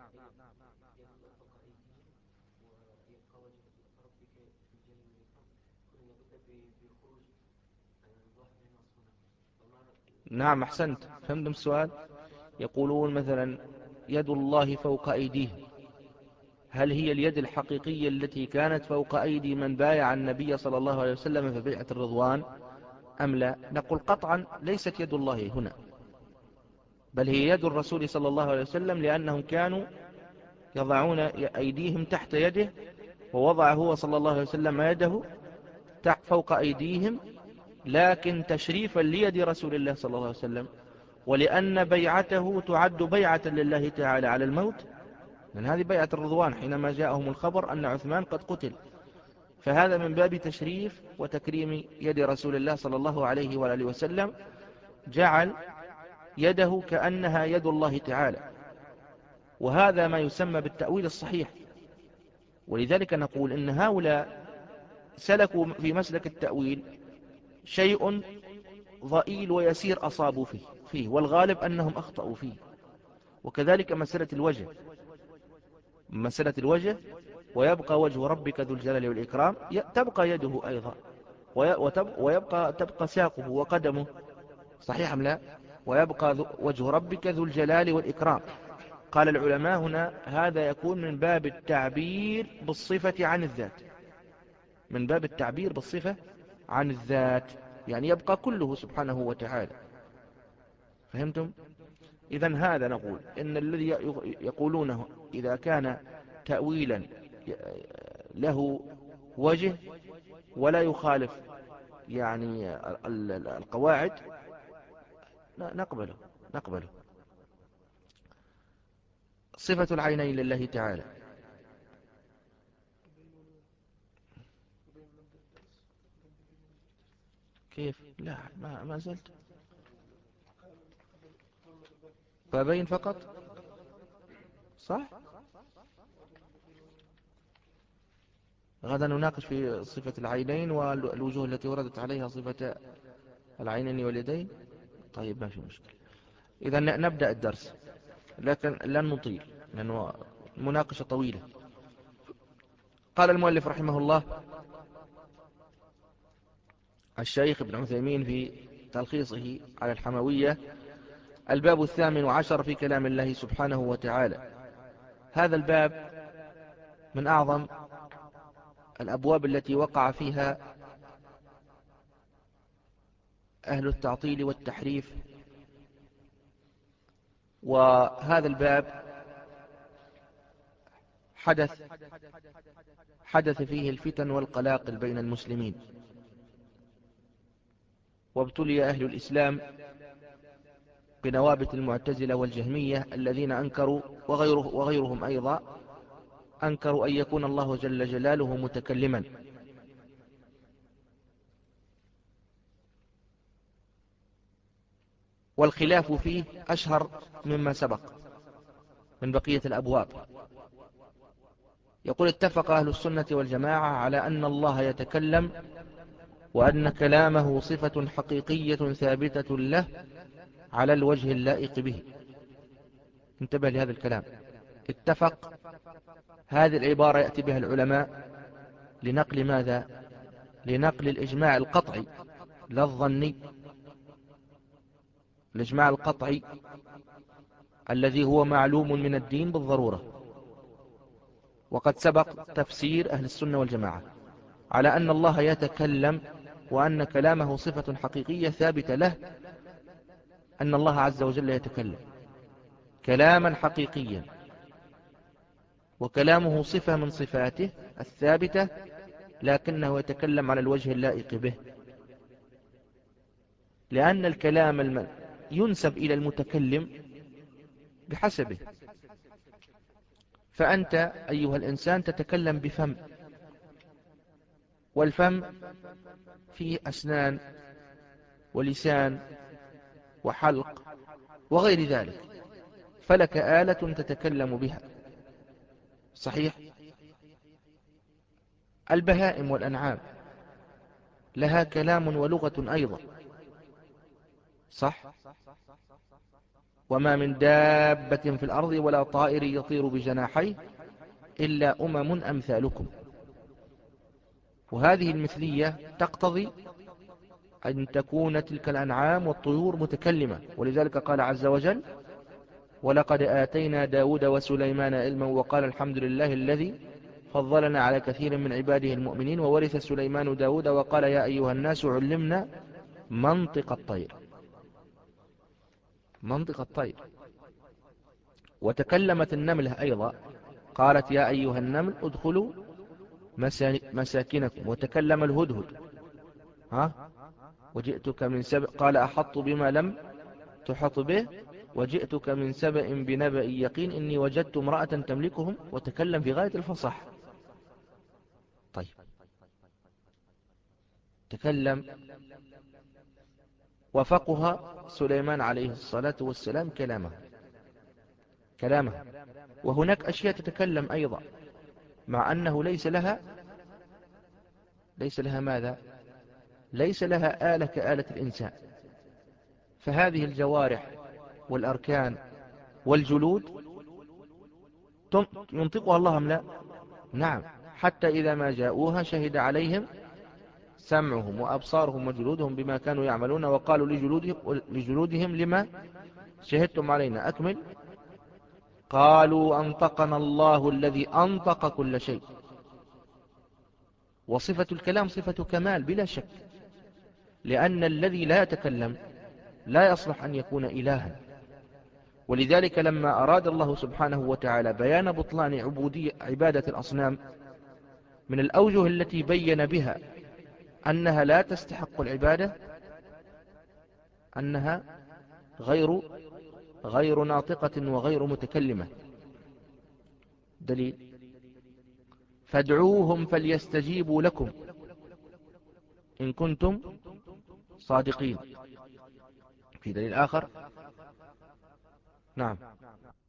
نعم أحسنت، فهمتم السؤال. يقولون مثلا يد الله فوق أيديهم، هل هي اليد الحقيقية التي كانت فوق أيدي من بايع النبي صلى الله عليه وسلم في بيعة الرضوان أم لا؟ نقول قطعا ليست يد الله هنا، بل هي يد الرسول صلى الله عليه وسلم، لأنهم كانوا يضعون أيديهم تحت يده، ووضع هو صلى الله عليه وسلم يده فوق أيديهم، لكن تشريفا ليد رسول الله صلى الله عليه وسلم، ولأن بيعته تعد بيعة لله تعالى على الموت، لأن هذه بيعة الرضوان حينما جاءهم الخبر أن عثمان قد قتل، فهذا من باب تشريف وتكريم يد رسول الله صلى الله عليه وآله وسلم، جعل يده كأنها يد الله تعالى، وهذا ما يسمى بالتأويل الصحيح. ولذلك نقول إن هؤلاء سلكوا في مسلك التأويل شيء ضئيل ويسير أصابوا فيه, فيه والغالب أنهم أخطأوا فيه. وكذلك مسألة الوجه، مسألة الوجه ويبقى وجه ربك ذو الجلال والإكرام، تبقى يده أيضا، ويبقى تبقى ساقه وقدمه، صحيح أم لا؟ ويبقى وجه ربك ذو الجلال والإكرام. قال العلماء هنا هذا يكون من باب التعبير بالصفة عن الذات، من باب التعبير بالصفة عن الذات، يعني يبقى كله سبحانه وتعالى. فهمتم؟ إذن هذا نقول إن الذي يقولونه إذا كان تأويلا له وجه ولا يخالف يعني القواعد نقبله نقبله. صفة العينين لله تعالى. كيف؟ لا ما, ما زلت بابين فقط، صح؟ غدا نناقش في صفة العينين والوجوه التي وردت عليها صفة العينين واليدين. طيب ما في مشكلة. إذا نبدأ الدرس، لكن لن نطيل لأنه مناقشة طويلة. قال المؤلف رحمه الله الشيخ ابن عثيمين في تلخيصه على الحموية: الباب الثامن عشر في كلام الله سبحانه وتعالى. هذا الباب من أعظم الأبواب التي وقع فيها أهل التعطيل والتحريف، وهذا الباب حدث حدث فيه الفتن والقلاقل بين المسلمين، وابتلي أهل الإسلام بنوابت المعتزلة والجهمية الذين أنكروا وغيره وغيرهم أيضا أنكروا أن يكون الله جل جلاله متكلما. والخلاف فيه أشهر مما سبق من بقية الأبواب. يقول: اتفق أهل السنة والجماعة على أن الله يتكلم، وأن كلامه صفة حقيقية ثابتة له على الوجه اللائق به. انتبه لهذا الكلام، اتفق. هذه العبارة يأتي بها العلماء لنقل ماذا؟ لنقل الإجماع القطعي لا الظني، الإجماع القطعي الذي هو معلوم من الدين بالضرورة. وقد سبق تفسير أهل السنة والجماعة على أن الله يتكلم، وأن كلامه صفة حقيقية ثابتة له، أن الله عز وجل يتكلم كلاما حقيقيا، وكلامه صفة من صفاته الثابتة، لكنه يتكلم على الوجه اللائق به، لأن الكلام الم... ينسب إلى المتكلم بحسبه. فأنت أيها الإنسان تتكلم بفم، والفم فيه أسنان ولسان وحلق وغير ذلك، فلك آلة تتكلم بها، صحيح؟ البهائم والأنعام لها كلام ولغة أيضا، صح؟ وما من دابة في الأرض ولا طائر يطير بجناحيه إلا أمم أمثالكم. وهذه المثلية تقتضي أن تكون تلك الأنعام والطيور متكلمة، ولذلك قال عز وجل: ولقد آتينا داود وسليمان علما وقال الحمد لله الذي فضلنا على كثير من عباده المؤمنين وورث سليمان داود وقال يا أيها الناس علمنا منطق الطير، منطق الطير. وتكلمت النملة أيضا، قالت يا أيها النمل ادخلوا مساكنكم. وتكلم الهدهد، ها وجئتك من سبأ، قال أحط بما لم تحط به وجئتك من سبأ بنبأ يقين إني وجدت امرأة تملكهم، وتكلم في غاية الفصاحة. طيب، تكلم وفقها سليمان عليه الصلاة والسلام كلامه كلامه وهناك أشياء تتكلم أيضا، مع أنه ليس لها ليس لها ماذا؟ ليس لها آلة كآلة الإنسان. فهذه الجوارح والأركان والجلود ينطقها الله أم لا؟ نعم، حتى إذا ما جاءوها شهد عليهم سمعهم وأبصارهم وجلودهم بما كانوا يعملون وقالوا لجلودهم, لجلودهم لما شهدتم علينا؟ أكمل. قالوا أنطقنا الله الذي أنطق كل شيء. وصفة الكلام صفة كمال بلا شك، لأن الذي لا يتكلم لا يصلح أن يكون إلها. ولذلك لما أراد الله سبحانه وتعالى بيان بطلان عبودية عبادة الأصنام، من الأوجه التي بين بها أنها لا تستحق العبادة أنها غير غير ناطقة وغير متكلمة. دليل: فادعوهم فليستجيبوا لكم إن كنتم صادقين. في دليل آخر، نعم.